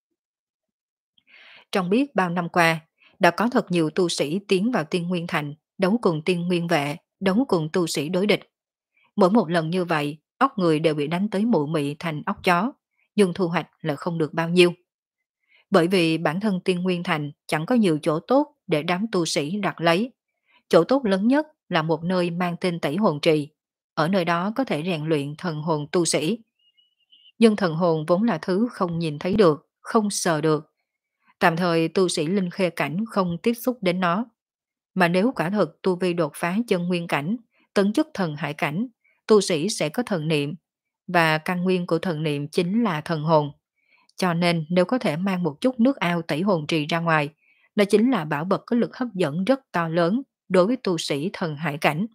Trong biết bao năm qua, đã có thật nhiều tu sĩ tiến vào Tiên Nguyên Thành, đấu cùng Tiên Nguyên Vệ, đấu cùng tu sĩ đối địch. Mỗi một lần như vậy, óc người đều bị đánh tới mụ mị thành óc chó, nhưng thu hoạch là không được bao nhiêu. Bởi vì bản thân Tiên Nguyên Thành chẳng có nhiều chỗ tốt để đám tu sĩ đặt lấy. Chỗ tốt lớn nhất là một nơi mang tên Tẩy Hồn Trì. Ở nơi đó có thể rèn luyện thần hồn tu sĩ. Nhưng thần hồn vốn là thứ không nhìn thấy được, không sờ được. Tạm thời tu sĩ linh khê cảnh không tiếp xúc đến nó. Mà nếu quả thực tu vi đột phá chân nguyên cảnh, tấn chức thần hải cảnh, tu sĩ sẽ có thần niệm. Và căn nguyên của thần niệm chính là thần hồn. Cho nên nếu có thể mang một chút nước ao tẩy hồn trì ra ngoài, đó chính là bảo vật có lực hấp dẫn rất to lớn đối với tu sĩ thần hải cảnh.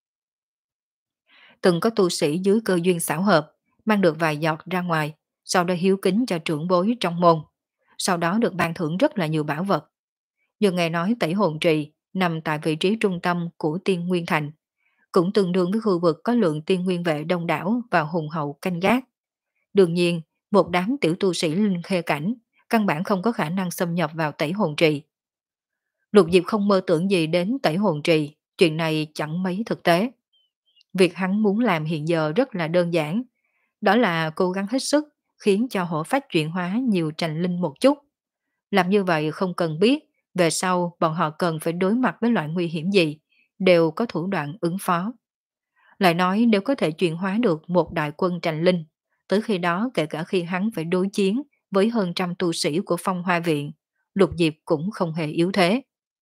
Từng có tu sĩ dưới cơ duyên xảo hợp, mang được vài giọt ra ngoài, sau đó hiếu kính cho trưởng bối trong môn. Sau đó được ban thưởng rất là nhiều bảo vật. Nhưng nghe nói tẩy hồn trì nằm tại vị trí trung tâm của Tiên Nguyên Thành, cũng tương đương với khu vực có lượng tiên nguyên vệ đông đảo và hùng hậu canh gác. Đương nhiên, một đám tiểu tu sĩ linh khê cảnh, căn bản không có khả năng xâm nhập vào tẩy hồn trì. Lục Diệp không mơ tưởng gì đến tẩy hồn trì, chuyện này chẳng mấy thực tế. Việc hắn muốn làm hiện giờ rất là đơn giản, đó là cố gắng hết sức khiến cho hổ phách chuyển hóa nhiều trành linh một chút. Làm như vậy không cần biết về sau bọn họ cần phải đối mặt với loại nguy hiểm gì, đều có thủ đoạn ứng phó. Lại nói nếu có thể chuyển hóa được một đại quân Trành Linh, tới khi đó kể cả khi hắn phải đối chiến với hơn trăm tu sĩ của Phong Hoa Viện, Lục Diệp cũng không hề yếu thế.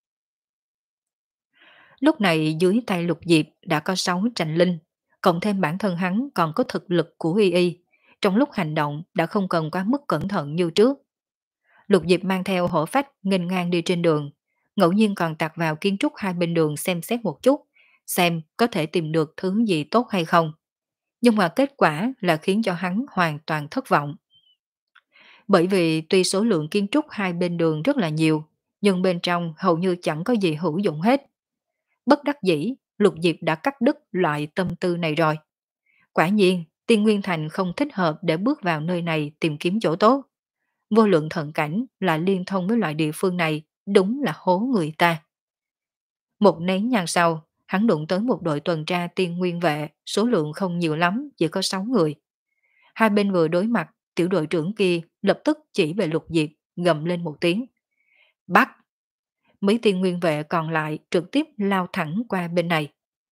Lúc này dưới tay Lục Diệp đã có sáu Trành Linh, cộng thêm bản thân hắn còn có thực lực của Y Y, trong lúc hành động đã không cần quá mức cẩn thận như trước. Lục Diệp mang theo hổ phách nghênh ngang đi trên đường, ngẫu nhiên còn tạt vào kiến trúc hai bên đường xem xét một chút, xem có thể tìm được thứ gì tốt hay không. Nhưng mà kết quả là khiến cho hắn hoàn toàn thất vọng. Bởi vì tuy số lượng kiến trúc hai bên đường rất là nhiều, nhưng bên trong hầu như chẳng có gì hữu dụng hết. Bất đắc dĩ, Lục Diệp đã cắt đứt loại tâm tư này rồi. Quả nhiên, Tiên Nguyên Thành không thích hợp để bước vào nơi này tìm kiếm chỗ tốt. Vô lượng thận cảnh là liên thông với loại địa phương này, đúng là hố người ta. Một nén nhang sau, hắn đụng tới một đội tuần tra Tiên Nguyên vệ, số lượng không nhiều lắm, chỉ có sáu người. Hai bên vừa đối mặt, tiểu đội trưởng kia lập tức chỉ về Lục Diệp, gầm lên một tiếng. Bắt! Mấy Tiên Nguyên vệ còn lại trực tiếp lao thẳng qua bên này.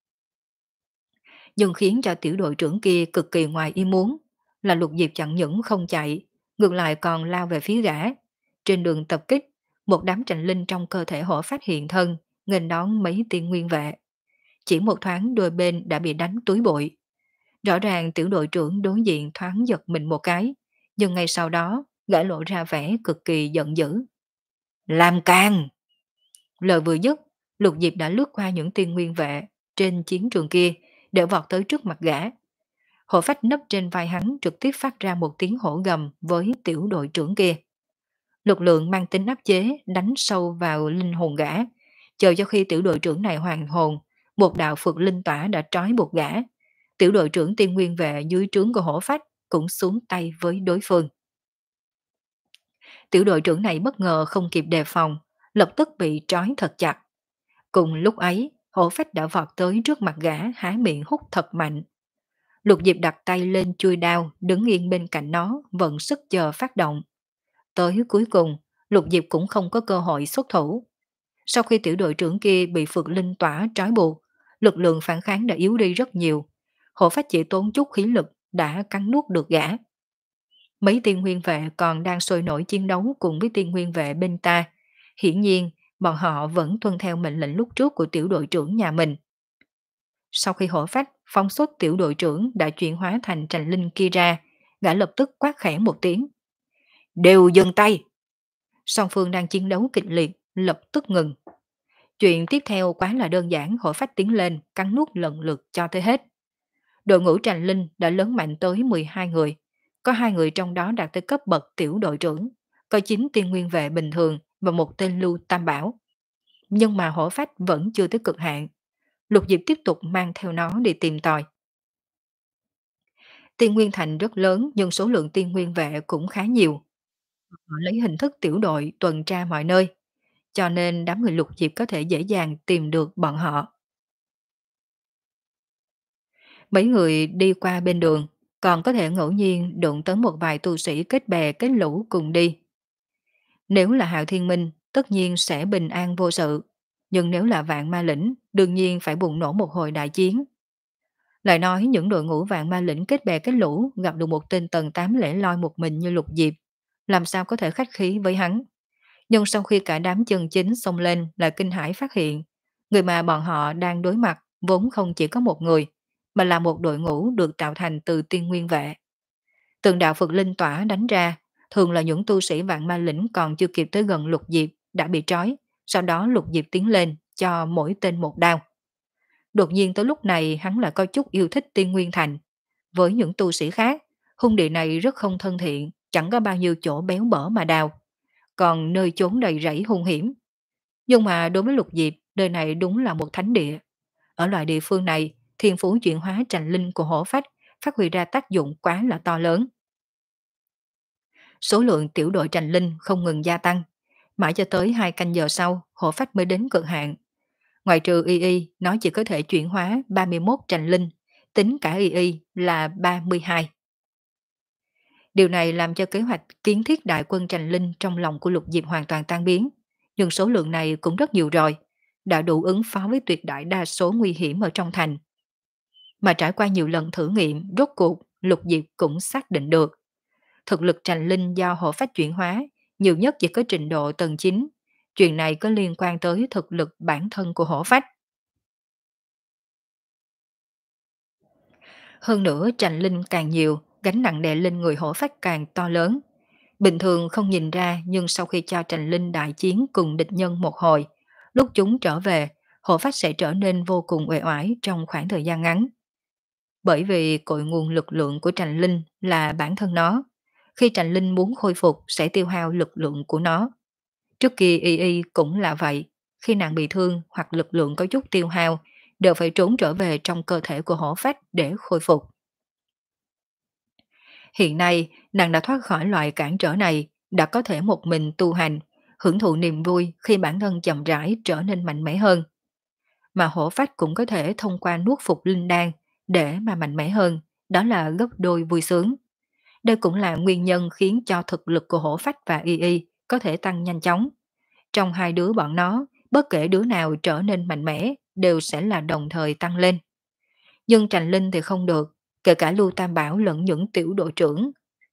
Nhưng khiến cho tiểu đội trưởng kia cực kỳ ngoài ý muốn là Lục Diệp chẳng những không chạy, ngược lại còn lao về phía gã. Trên đường tập kích, một đám Trành Linh trong cơ thể hổ phát hiện thân, nghênh đón mấy Tiên Nguyên vệ. Chỉ một thoáng đôi bên đã bị đánh túi bụi. Rõ ràng tiểu đội trưởng đối diện thoáng giật mình một cái, nhưng ngay sau đó, gã lộ ra vẻ cực kỳ giận dữ. Làm càng! Lời vừa dứt, Lục Diệp đã lướt qua những Tiên Nguyên vệ trên chiến trường kia, để vọt tới trước mặt gã. Hổ phách nấp trên vai hắn trực tiếp phát ra một tiếng hổ gầm với tiểu đội trưởng kia. Lực lượng mang tính áp chế đánh sâu vào linh hồn gã, chờ cho khi tiểu đội trưởng này hoàn hồn, một đạo phược linh tỏa đã trói buộc gã. Tiểu đội trưởng Tiên Nguyên vệ dưới trướng của hổ phách cũng xuống tay với đối phương. Tiểu đội trưởng này bất ngờ không kịp đề phòng, lập tức bị trói thật chặt. Cùng lúc ấy, hổ phách đã vọt tới trước mặt gã, há miệng hút thật mạnh. Lục Diệp đặt tay lên chui đao, đứng yên bên cạnh nó, vận sức chờ phát động. Tới cuối cùng, Lục Diệp cũng không có cơ hội xuất thủ. Sau khi tiểu đội trưởng kia bị phược linh tỏa trói buộc, lực lượng phản kháng đã yếu đi rất nhiều. Hổ phách chỉ tốn chút khí lực đã cắn nuốt được gã. Mấy tiên nguyên vệ còn đang sôi nổi chiến đấu cùng với tiên nguyên vệ bên ta. Hiển nhiên, bọn họ vẫn tuân theo mệnh lệnh lúc trước của tiểu đội trưởng nhà mình. Sau khi hổ phách phóng xuất tiểu đội trưởng đã chuyển hóa thành Trành Linh kia ra, gã lập tức quát khẽ một tiếng. Đều dừng tay! Song phương đang chiến đấu kịch liệt, lập tức ngừng. Chuyện tiếp theo quá là đơn giản, hổ phách tiến lên, cắn nuốt lần lượt cho tới hết. Đội ngũ Trành Linh đã lớn mạnh tới mười hai người, có hai người trong đó đạt tới cấp bậc tiểu đội trưởng, có chín tiên nguyên vệ bình thường và một tên lưu tam bảo. Nhưng mà hổ phách vẫn chưa tới cực hạn. Lục Diệp tiếp tục mang theo nó đi tìm tòi. Tiên Nguyên Thành rất lớn nhưng số lượng tiên nguyên vệ cũng khá nhiều. Họ lấy hình thức tiểu đội tuần tra mọi nơi, cho nên đám người Lục Diệp có thể dễ dàng tìm được bọn họ. Mấy người đi qua bên đường, còn có thể ngẫu nhiên đụng tới một vài tu sĩ kết bè kết lũ cùng đi. Nếu là Hạo Thiên Minh, tất nhiên sẽ bình an vô sự, nhưng nếu là Vạn Ma Lĩnh, đương nhiên phải bùng nổ một hồi đại chiến. Lại nói những đội ngũ Vạn Ma Lĩnh kết bè kết lũ gặp được một tên tầng tám lẻ loi một mình như Lục Diệp, làm sao có thể khách khí với hắn. Nhưng sau khi cả đám chân chính xông lên lại kinh hãi phát hiện, người mà bọn họ đang đối mặt vốn không chỉ có một người, mà là một đội ngũ được tạo thành từ tiên nguyên vệ. Từng đạo Phật linh tỏa đánh ra, thường là những tu sĩ Vạn Ma Lĩnh còn chưa kịp tới gần Lục Diệp đã bị trói, sau đó Lục Diệp tiến lên cho mỗi tên một đao. Đột nhiên tới lúc này hắn lại có chút yêu thích Tiên Nguyên Thành. Với những tu sĩ khác, hung địa này rất không thân thiện, chẳng có bao nhiêu chỗ béo bở mà đào, còn nơi chốn đầy rẫy hung hiểm. Nhưng mà đối với Lục Diệp, nơi này đúng là một thánh địa. Ở loại địa phương này, thiên phú chuyển hóa Trành Linh của hổ phách phát huy ra tác dụng quá là to lớn. Số lượng tiểu đội Trành Linh không ngừng gia tăng, mãi cho tới hai canh giờ sau, hổ phách mới đến cực hạn. Ngoài trừ Y Y, nó chỉ có thể chuyển hóa ba mươi mốt Trành Linh, tính cả Y Y là ba mươi hai. Điều này làm cho kế hoạch kiến thiết đại quân Trành Linh trong lòng của Lục Diệp hoàn toàn tan biến, nhưng số lượng này cũng rất nhiều rồi. đã đủ ứng phó với tuyệt đại đa số nguy hiểm ở trong thành. Mà trải qua nhiều lần thử nghiệm, rốt cuộc Lục Diệp cũng xác định được thực lực Trành Linh do hộ phách chuyển hóa nhiều nhất chỉ có trình độ tầng chín. Chuyện này có liên quan tới thực lực bản thân của hổ phách. Hơn nữa Trành Linh càng nhiều, gánh nặng đè lên người hổ phách càng to lớn. Bình thường không nhìn ra, nhưng sau khi cho Trành Linh đại chiến cùng địch nhân một hồi, lúc chúng trở về, hổ phách sẽ trở nên vô cùng uể oải trong khoảng thời gian ngắn. Bởi vì cội nguồn lực lượng của Trành Linh là bản thân nó. Khi Trành Linh muốn khôi phục sẽ tiêu hao lực lượng của nó. Trước kia Y Y cũng là vậy. Khi nàng bị thương hoặc lực lượng có chút tiêu hao, đều phải trốn trở về trong cơ thể của hổ phách để khôi phục. Hiện nay, nàng đã thoát khỏi loại cản trở này, đã có thể một mình tu hành, hưởng thụ niềm vui khi bản thân chậm rãi trở nên mạnh mẽ hơn. Mà hổ phách cũng có thể thông qua nuốt phục linh đan để mà mạnh mẽ hơn, đó là gấp đôi vui sướng. Đây cũng là nguyên nhân khiến cho thực lực của hổ phách và Y Y có thể tăng nhanh chóng. Trong hai đứa bọn nó, bất kể đứa nào trở nên mạnh mẽ, đều sẽ là đồng thời tăng lên. Nhưng Trành Linh thì không được, kể cả Lưu Tam Bảo lẫn những tiểu đội trưởng.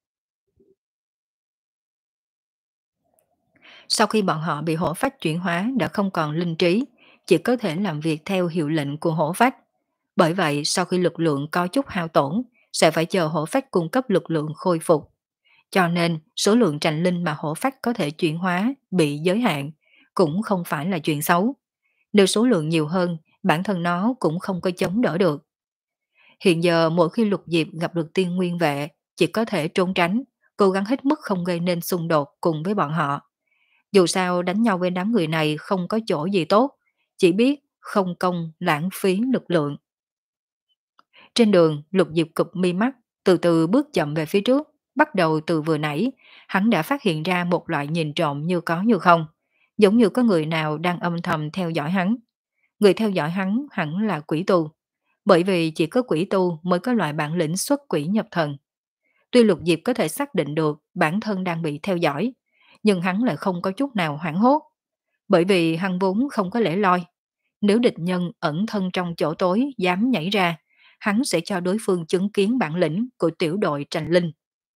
Sau khi bọn họ bị hổ phách chuyển hóa đã không còn linh trí, chỉ có thể làm việc theo hiệu lệnh của hổ phách. Bởi vậy, sau khi lực lượng có chút hao tổn, sẽ phải chờ hổ phách cung cấp lực lượng khôi phục. Cho nên, số lượng Trành Linh mà hổ phách có thể chuyển hóa bị giới hạn, cũng không phải là chuyện xấu. Nếu số lượng nhiều hơn, bản thân nó cũng không có chống đỡ được. Hiện giờ mỗi khi Lục Diệp gặp được tiên nguyên vệ, chỉ có thể trốn tránh, cố gắng hết mức không gây nên xung đột cùng với bọn họ. Dù sao đánh nhau với đám người này không có chỗ gì tốt, chỉ biết không công lãng phí lực lượng. Trên đường, Lục Diệp cụp mi mắt, từ từ bước chậm về phía trước, bắt đầu từ vừa nãy, hắn đã phát hiện ra một loại nhìn trộm như có như không, giống như có người nào đang âm thầm theo dõi hắn. Người theo dõi hắn hẳn là quỷ tu, bởi vì chỉ có quỷ tu mới có loại bản lĩnh xuất quỷ nhập thần. Tuy Lục Diệp có thể xác định được bản thân đang bị theo dõi, nhưng hắn lại không có chút nào hoảng hốt, bởi vì hắn vốn không có lẽ loi. Nếu địch nhân ẩn thân trong chỗ tối dám nhảy ra, hắn sẽ cho đối phương chứng kiến bản lĩnh của tiểu đội Trành Linh.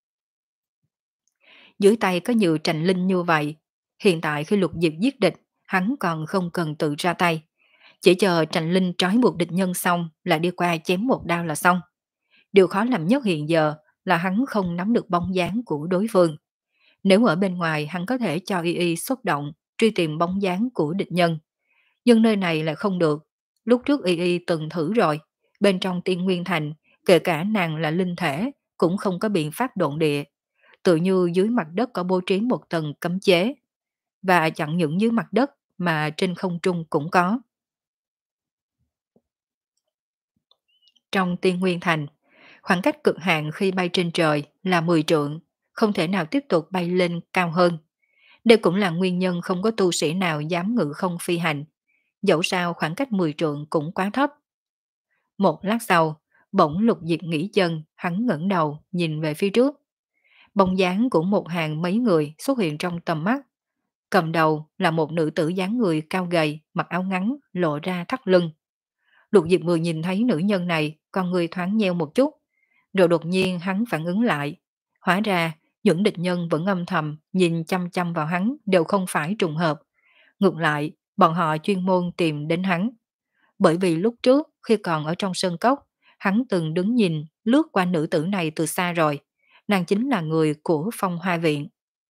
Dưới tay có nhiều Trành Linh như vậy, hiện tại khi Lục Diệp giết địch, hắn còn không cần tự ra tay. Chỉ chờ Trành Linh trói buộc địch nhân xong là đi qua chém một đao là xong. Điều khó làm nhất hiện giờ là hắn không nắm được bóng dáng của đối phương. Nếu ở bên ngoài hắn có thể cho Y Y xuất động, truy tìm bóng dáng của địch nhân. Nhưng nơi này lại không được. Lúc trước Y Y từng thử rồi, bên trong Tiên Nguyên Thành, kể cả nàng là linh thể, cũng không có biện pháp độn địa. Tự như dưới mặt đất có bố trí một tầng cấm chế. Và chẳng những dưới mặt đất mà trên không trung cũng có. Trong Tiên Nguyên Thành, khoảng cách cực hạn khi bay trên trời là mười trượng, không thể nào tiếp tục bay lên cao hơn. Đây cũng là nguyên nhân không có tu sĩ nào dám ngự không phi hành. Dẫu sao khoảng cách mười trượng cũng quá thấp. Một lát sau, bỗng Lục Diệp nghỉ chân, hắn ngẩng đầu, nhìn về phía trước. Bóng dáng của một hàng mấy người xuất hiện trong tầm mắt. Cầm đầu là một nữ tử dáng người cao gầy, mặc áo ngắn, lộ ra thắt lưng. Lục Diệp vừa nhìn thấy nữ nhân này, con người thoáng nheo một chút. Rồi đột nhiên hắn phản ứng lại. Hóa ra, những địch nhân vẫn âm thầm, nhìn chăm chăm vào hắn đều không phải trùng hợp. Ngược lại, bọn họ chuyên môn tìm đến hắn. Bởi vì lúc trước, khi còn ở trong sân cốc, hắn từng đứng nhìn, lướt qua nữ tử này từ xa rồi. Nàng chính là người của Phong Hoa Viện.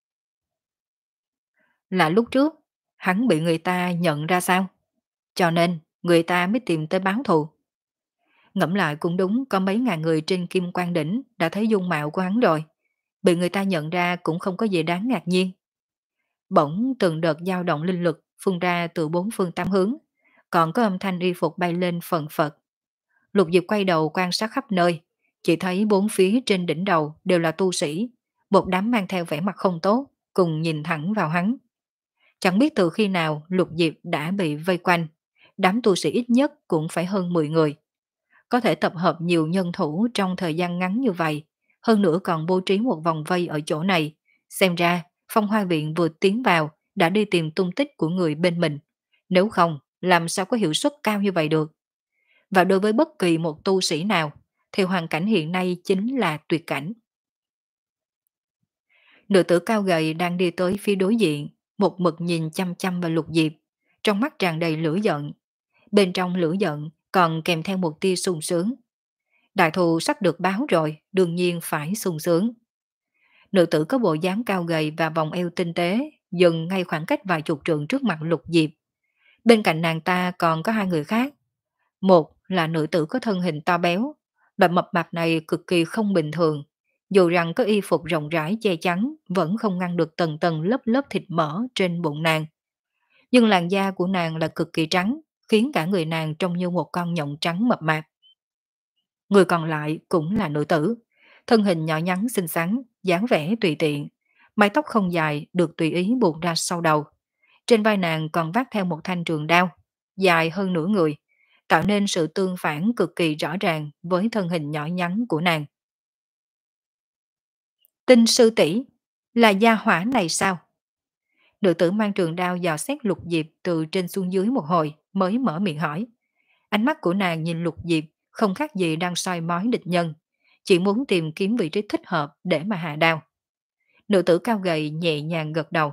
Là lúc trước, hắn bị người ta nhận ra sao? Cho nên, người ta mới tìm tới báo thù. Ngẫm lại cũng đúng, có mấy ngàn người trên Kim Quan Đỉnh đã thấy dung mạo của hắn rồi. Bị người ta nhận ra cũng không có gì đáng ngạc nhiên. Bỗng từng đợt dao động linh lực phun ra từ bốn phương tám hướng, còn có âm thanh y phục bay lên phần phật. Lục Diệp quay đầu quan sát khắp nơi, chỉ thấy bốn phía trên đỉnh đầu đều là tu sĩ, một đám mang theo vẻ mặt không tốt, cùng nhìn thẳng vào hắn. Chẳng biết từ khi nào Lục Diệp đã bị vây quanh, đám tu sĩ ít nhất cũng phải hơn mười người. Có thể tập hợp nhiều nhân thủ trong thời gian ngắn như vậy, hơn nữa còn bố trí một vòng vây ở chỗ này. Xem ra, Phong Hoa Viện vừa tiến vào đã đi tìm tung tích của người bên mình. Nếu không, làm sao có hiệu suất cao như vậy được. Và đối với bất kỳ một tu sĩ nào, thì hoàn cảnh hiện nay chính là tuyệt cảnh. Nữ tử cao gầy đang đi tới phía đối diện, một mực nhìn chăm chăm vào Lục Diệp, trong mắt tràn đầy lửa giận. Bên trong lửa giận còn kèm theo một tia sung sướng. Đại thù sắp được báo rồi, đương nhiên phải sung sướng. Nữ tử có bộ dáng cao gầy và vòng eo tinh tế, dừng ngay khoảng cách vài chục trượng trước mặt Lục Diệp. Bên cạnh nàng ta còn có hai người khác. Một là nữ tử có thân hình to béo, loại mập mạp này cực kỳ không bình thường. Dù rằng có y phục rộng rãi che chắn, vẫn không ngăn được tầng tầng lớp lớp thịt mỡ trên bụng nàng. Nhưng làn da của nàng là cực kỳ trắng, khiến cả người nàng trông như một con nhộng trắng mập mạp. Người còn lại cũng là nữ tử, thân hình nhỏ nhắn xinh xắn, dáng vẻ tùy tiện, mái tóc không dài được tùy ý buộc ra sau đầu. Trên vai nàng còn vác theo một thanh trường đao, dài hơn nửa người, tạo nên sự tương phản cực kỳ rõ ràng với thân hình nhỏ nhắn của nàng. Tinh sư tỷ, là gia hỏa này sao? Nữ tử mang trường đao dò xét Lục Diệp từ trên xuống dưới một hồi mới mở miệng hỏi. Ánh mắt của nàng nhìn Lục Diệp không khác gì đang soi mói địch nhân, chỉ muốn tìm kiếm vị trí thích hợp để mà hạ đao. Nữ tử cao gầy nhẹ nhàng gật đầu.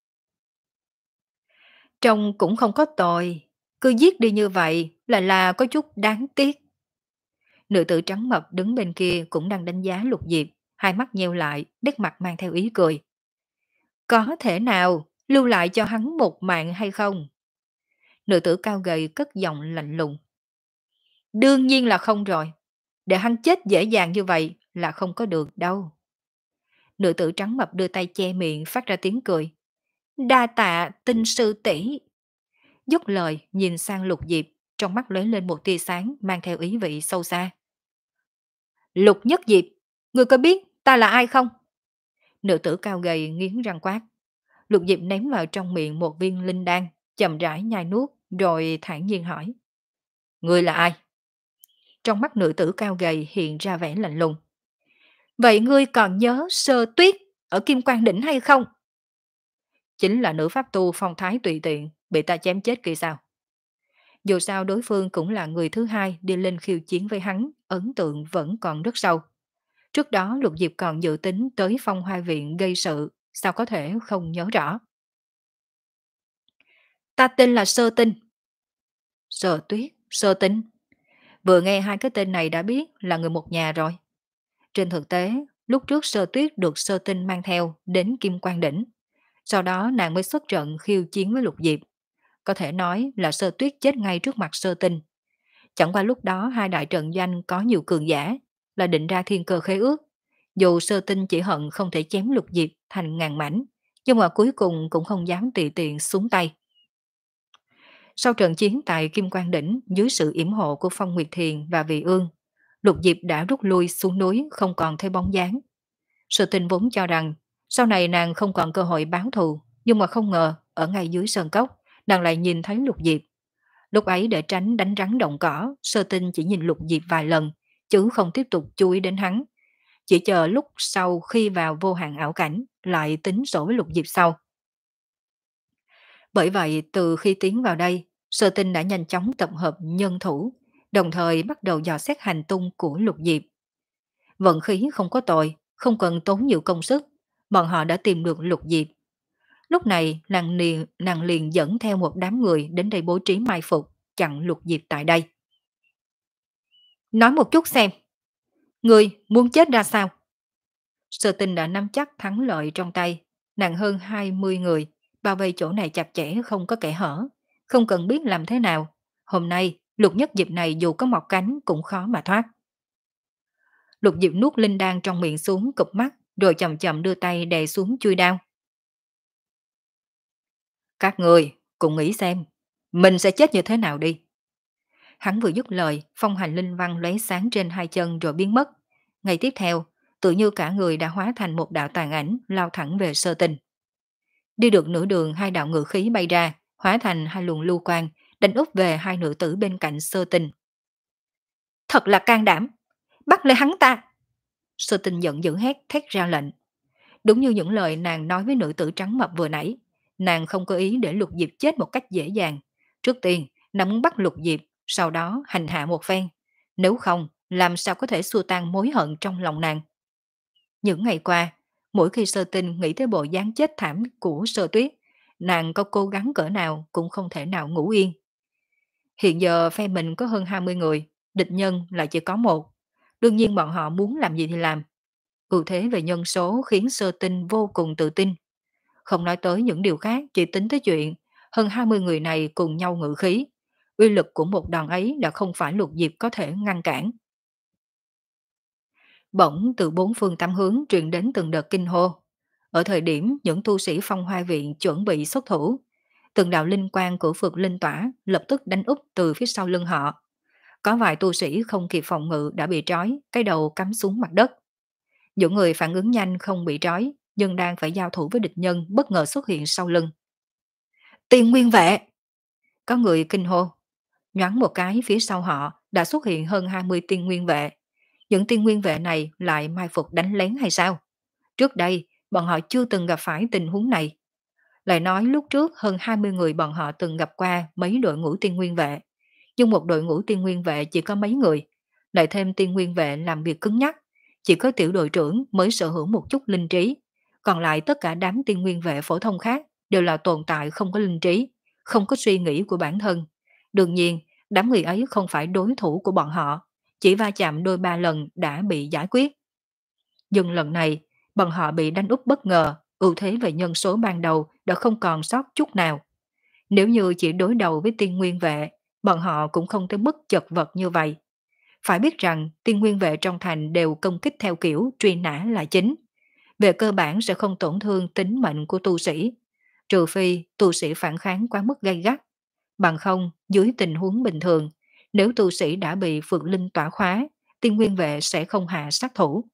Trông cũng không có tội, cứ giết đi như vậy là là có chút đáng tiếc. Nữ tử trắng mập đứng bên kia cũng đang đánh giá Lục Diệp, hai mắt nheo lại, nét mặt mang theo ý cười. Có thể nào lưu lại cho hắn một mạng hay không? Nữ tử cao gầy cất giọng lạnh lùng. Đương nhiên là không rồi, để hắn chết dễ dàng như vậy là không có được đâu. Nữ tử trắng mập đưa tay che miệng phát ra tiếng cười. Đa tạ tinh sư tỷ. Dứt lời nhìn sang Lục Diệp, trong mắt lóe lên một tia sáng mang theo ý vị sâu xa. Lục Nhất Diệp, người có biết ta là ai không? Nữ tử cao gầy nghiến răng quát. Lục Diệp ném vào trong miệng một viên linh đan, chậm rãi nhai nuốt rồi thản nhiên hỏi. Người là ai? Trong mắt nữ tử cao gầy hiện ra vẻ lạnh lùng. Vậy ngươi còn nhớ Sơ Tuyết ở Kim Quang Đỉnh hay không? Chính là nữ pháp tu phong thái tùy tiện, bị ta chém chết kia sao? Dù sao đối phương cũng là người thứ hai đi lên khiêu chiến với hắn, ấn tượng vẫn còn rất sâu. Trước đó Lục Diệp còn dự tính tới Phong Hoa Viện gây sự, sao có thể không nhớ rõ. Ta tên là Sơ Tinh. Sơ Tuyết, Sơ Tinh. Vừa nghe hai cái tên này đã biết là người một nhà rồi. Trên thực tế, lúc trước Sơ Tuyết được Sơ Tinh mang theo đến Kim Quang Đỉnh. Sau đó nàng mới xuất trận khiêu chiến với Lục Diệp. Có thể nói là Sơ Tuyết chết ngay trước mặt Sơ Tinh. Chẳng qua lúc đó hai đại trận doanh có nhiều cường giả, là định ra thiên cơ khế ước. Dù Sơ Tinh chỉ hận không thể chém Lục Diệp thành ngàn mảnh, nhưng mà cuối cùng cũng không dám tùy tiện xuống tay. Sau trận chiến tại Kim Quang Đỉnh dưới sự yểm hộ của Phong Nguyệt Thiền và Vị Ương, Lục Diệp đã rút lui xuống núi không còn thấy bóng dáng. Sơ Tinh vốn cho rằng sau này nàng không còn cơ hội báo thù, nhưng mà không ngờ ở ngay dưới sơn cốc, nàng lại nhìn thấy Lục Diệp. Lúc ấy để tránh đánh rắn động cỏ, Sơ Tinh chỉ nhìn Lục Diệp vài lần, chứ không tiếp tục chú ý đến hắn. Chỉ chờ lúc sau khi vào vô hạn ảo cảnh, lại tính sổ với Lục Diệp sau. Bởi vậy, từ khi tiến vào đây, Sơ Tinh đã nhanh chóng tập hợp nhân thủ, đồng thời bắt đầu dò xét hành tung của Lục Diệp. Vận khí không có tội, không cần tốn nhiều công sức, bọn họ đã tìm được Lục Diệp. Lúc này, nàng liền, nàng liền dẫn theo một đám người đến đây bố trí mai phục, chặn Lục Diệp tại đây. Nói một chút xem, người muốn chết ra sao? Sơ Tinh đã nắm chắc thắng lợi trong tay, nàng hơn hai mươi người, bao vây chỗ này chặt chẽ không có kẻ hở, không cần biết làm thế nào. Hôm nay, Lục Nhất Diệp này dù có mọc cánh cũng khó mà thoát. Lục Diệp nuốt linh đan trong miệng xuống cụp mắt, rồi chậm chậm đưa tay đè xuống chui đao. Các người cùng nghĩ xem, mình sẽ chết như thế nào đi. Hắn vừa dứt lời, phong hành linh văn lóe sáng trên hai chân rồi biến mất. Ngày tiếp theo, tự như cả người đã hóa thành một đạo tàn ảnh lao thẳng về Sơ Tinh. Đi được nửa đường hai đạo ngự khí bay ra, hóa thành hai luồng lưu quang, đánh úp về hai nữ tử bên cạnh Sơ Tinh. Thật là can đảm, bắt lấy hắn ta. Sơ Tinh giận dữ hét thét ra lệnh. Đúng như những lời nàng nói với nữ tử trắng mập vừa nãy, nàng không có ý để Lục Diệp chết một cách dễ dàng. Trước tiên, là muốn bắt Lục Diệp, sau đó hành hạ một phen. Nếu không, làm sao có thể xua tan mối hận trong lòng nàng. Những ngày qua, mỗi khi Sơ Tinh nghĩ tới bộ dáng chết thảm của Sơ Tuyết, nàng có cố gắng cỡ nào cũng không thể nào ngủ yên. Hiện giờ phe mình có hơn hai mươi người, địch nhân lại chỉ có một. Đương nhiên bọn họ muốn làm gì thì làm. Ưu thế về nhân số khiến Sơ Tinh vô cùng tự tin. Không nói tới những điều khác, chỉ tính tới chuyện hơn hai mươi người này cùng nhau ngự khí. Uy lực của một đòn ấy đã không phải Lục Diệp có thể ngăn cản. Bỗng từ bốn phương tám hướng truyền đến từng đợt kinh hô. Ở thời điểm những tu sĩ Phong Hoa Viện chuẩn bị xuất thủ, từng đạo linh quang của Phược Linh Tỏa lập tức đánh úp từ phía sau lưng họ. Có vài tu sĩ không kịp phòng ngự đã bị trói, cái đầu cắm xuống mặt đất. Những người phản ứng nhanh không bị trói, nhưng đang phải giao thủ với địch nhân bất ngờ xuất hiện sau lưng. Tiên Nguyên Vệ! Có người kinh hô. Nhoáng một cái phía sau họ đã xuất hiện hơn hai mươi tiên nguyên vệ. Những tiên nguyên vệ này lại mai phục đánh lén hay sao? Trước đây, bọn họ chưa từng gặp phải tình huống này. Lại nói lúc trước hơn hai mươi người bọn họ từng gặp qua mấy đội ngũ tiên nguyên vệ. Nhưng một đội ngũ tiên nguyên vệ chỉ có mấy người. Lại thêm tiên nguyên vệ làm việc cứng nhắc. Chỉ có tiểu đội trưởng mới sở hữu một chút linh trí. Còn lại tất cả đám tiên nguyên vệ phổ thông khác đều là tồn tại không có linh trí, không có suy nghĩ của bản thân. Đương nhiên, đám người ấy không phải đối thủ của bọn họ. Chỉ va chạm đôi ba lần đã bị giải quyết. Nhưng lần này, bọn họ bị đánh úp bất ngờ, ưu thế về nhân số ban đầu đã không còn sót chút nào. Nếu như chỉ đối đầu với tiên nguyên vệ, bọn họ cũng không tới mức chật vật như vậy. Phải biết rằng tiên nguyên vệ trong thành đều công kích theo kiểu truy nã là chính. Về cơ bản sẽ không tổn thương tính mệnh của tu sĩ, trừ phi tu sĩ phản kháng quá mức gay gắt. Bằng không, dưới tình huống bình thường, nếu tu sĩ đã bị Phượng Linh tỏa khóa, tiên nguyên vệ sẽ không hạ sát thủ.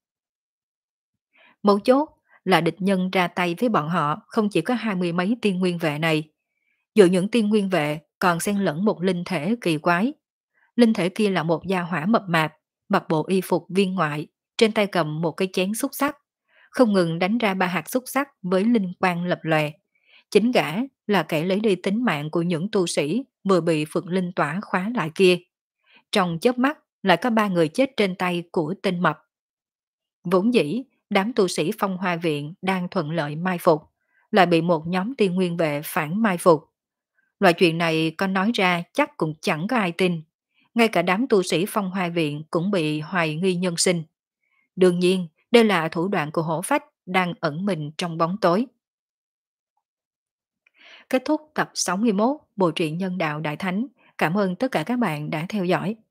Mấu chốt là địch nhân ra tay với bọn họ không chỉ có hai mươi mấy tiên nguyên vệ này. Giữa những tiên nguyên vệ còn xen lẫn một linh thể kỳ quái. Linh thể kia là một gia hỏa mập mạp, mặc bộ y phục viên ngoại, trên tay cầm một cái chén xúc sắc, không ngừng đánh ra ba hạt xúc sắc với linh quang lập lòe. Chính gã là kẻ lấy đi tính mạng của những tu sĩ vừa bị Phượng Linh tỏa khóa lại kia. Trong chớp mắt lại có ba người chết trên tay của tên mập. Vốn dĩ, đám tu sĩ Phong Hoa Viện đang thuận lợi mai phục, lại bị một nhóm tiên nguyên vệ phản mai phục. Loại chuyện này có nói ra chắc cũng chẳng có ai tin. Ngay cả đám tu sĩ Phong Hoa Viện cũng bị hoài nghi nhân sinh. Đương nhiên, đây là thủ đoạn của hổ phách đang ẩn mình trong bóng tối. Kết thúc tập sáu mươi mốt Bộ truyện Nhân đạo Đại Thánh. Cảm ơn tất cả các bạn đã theo dõi.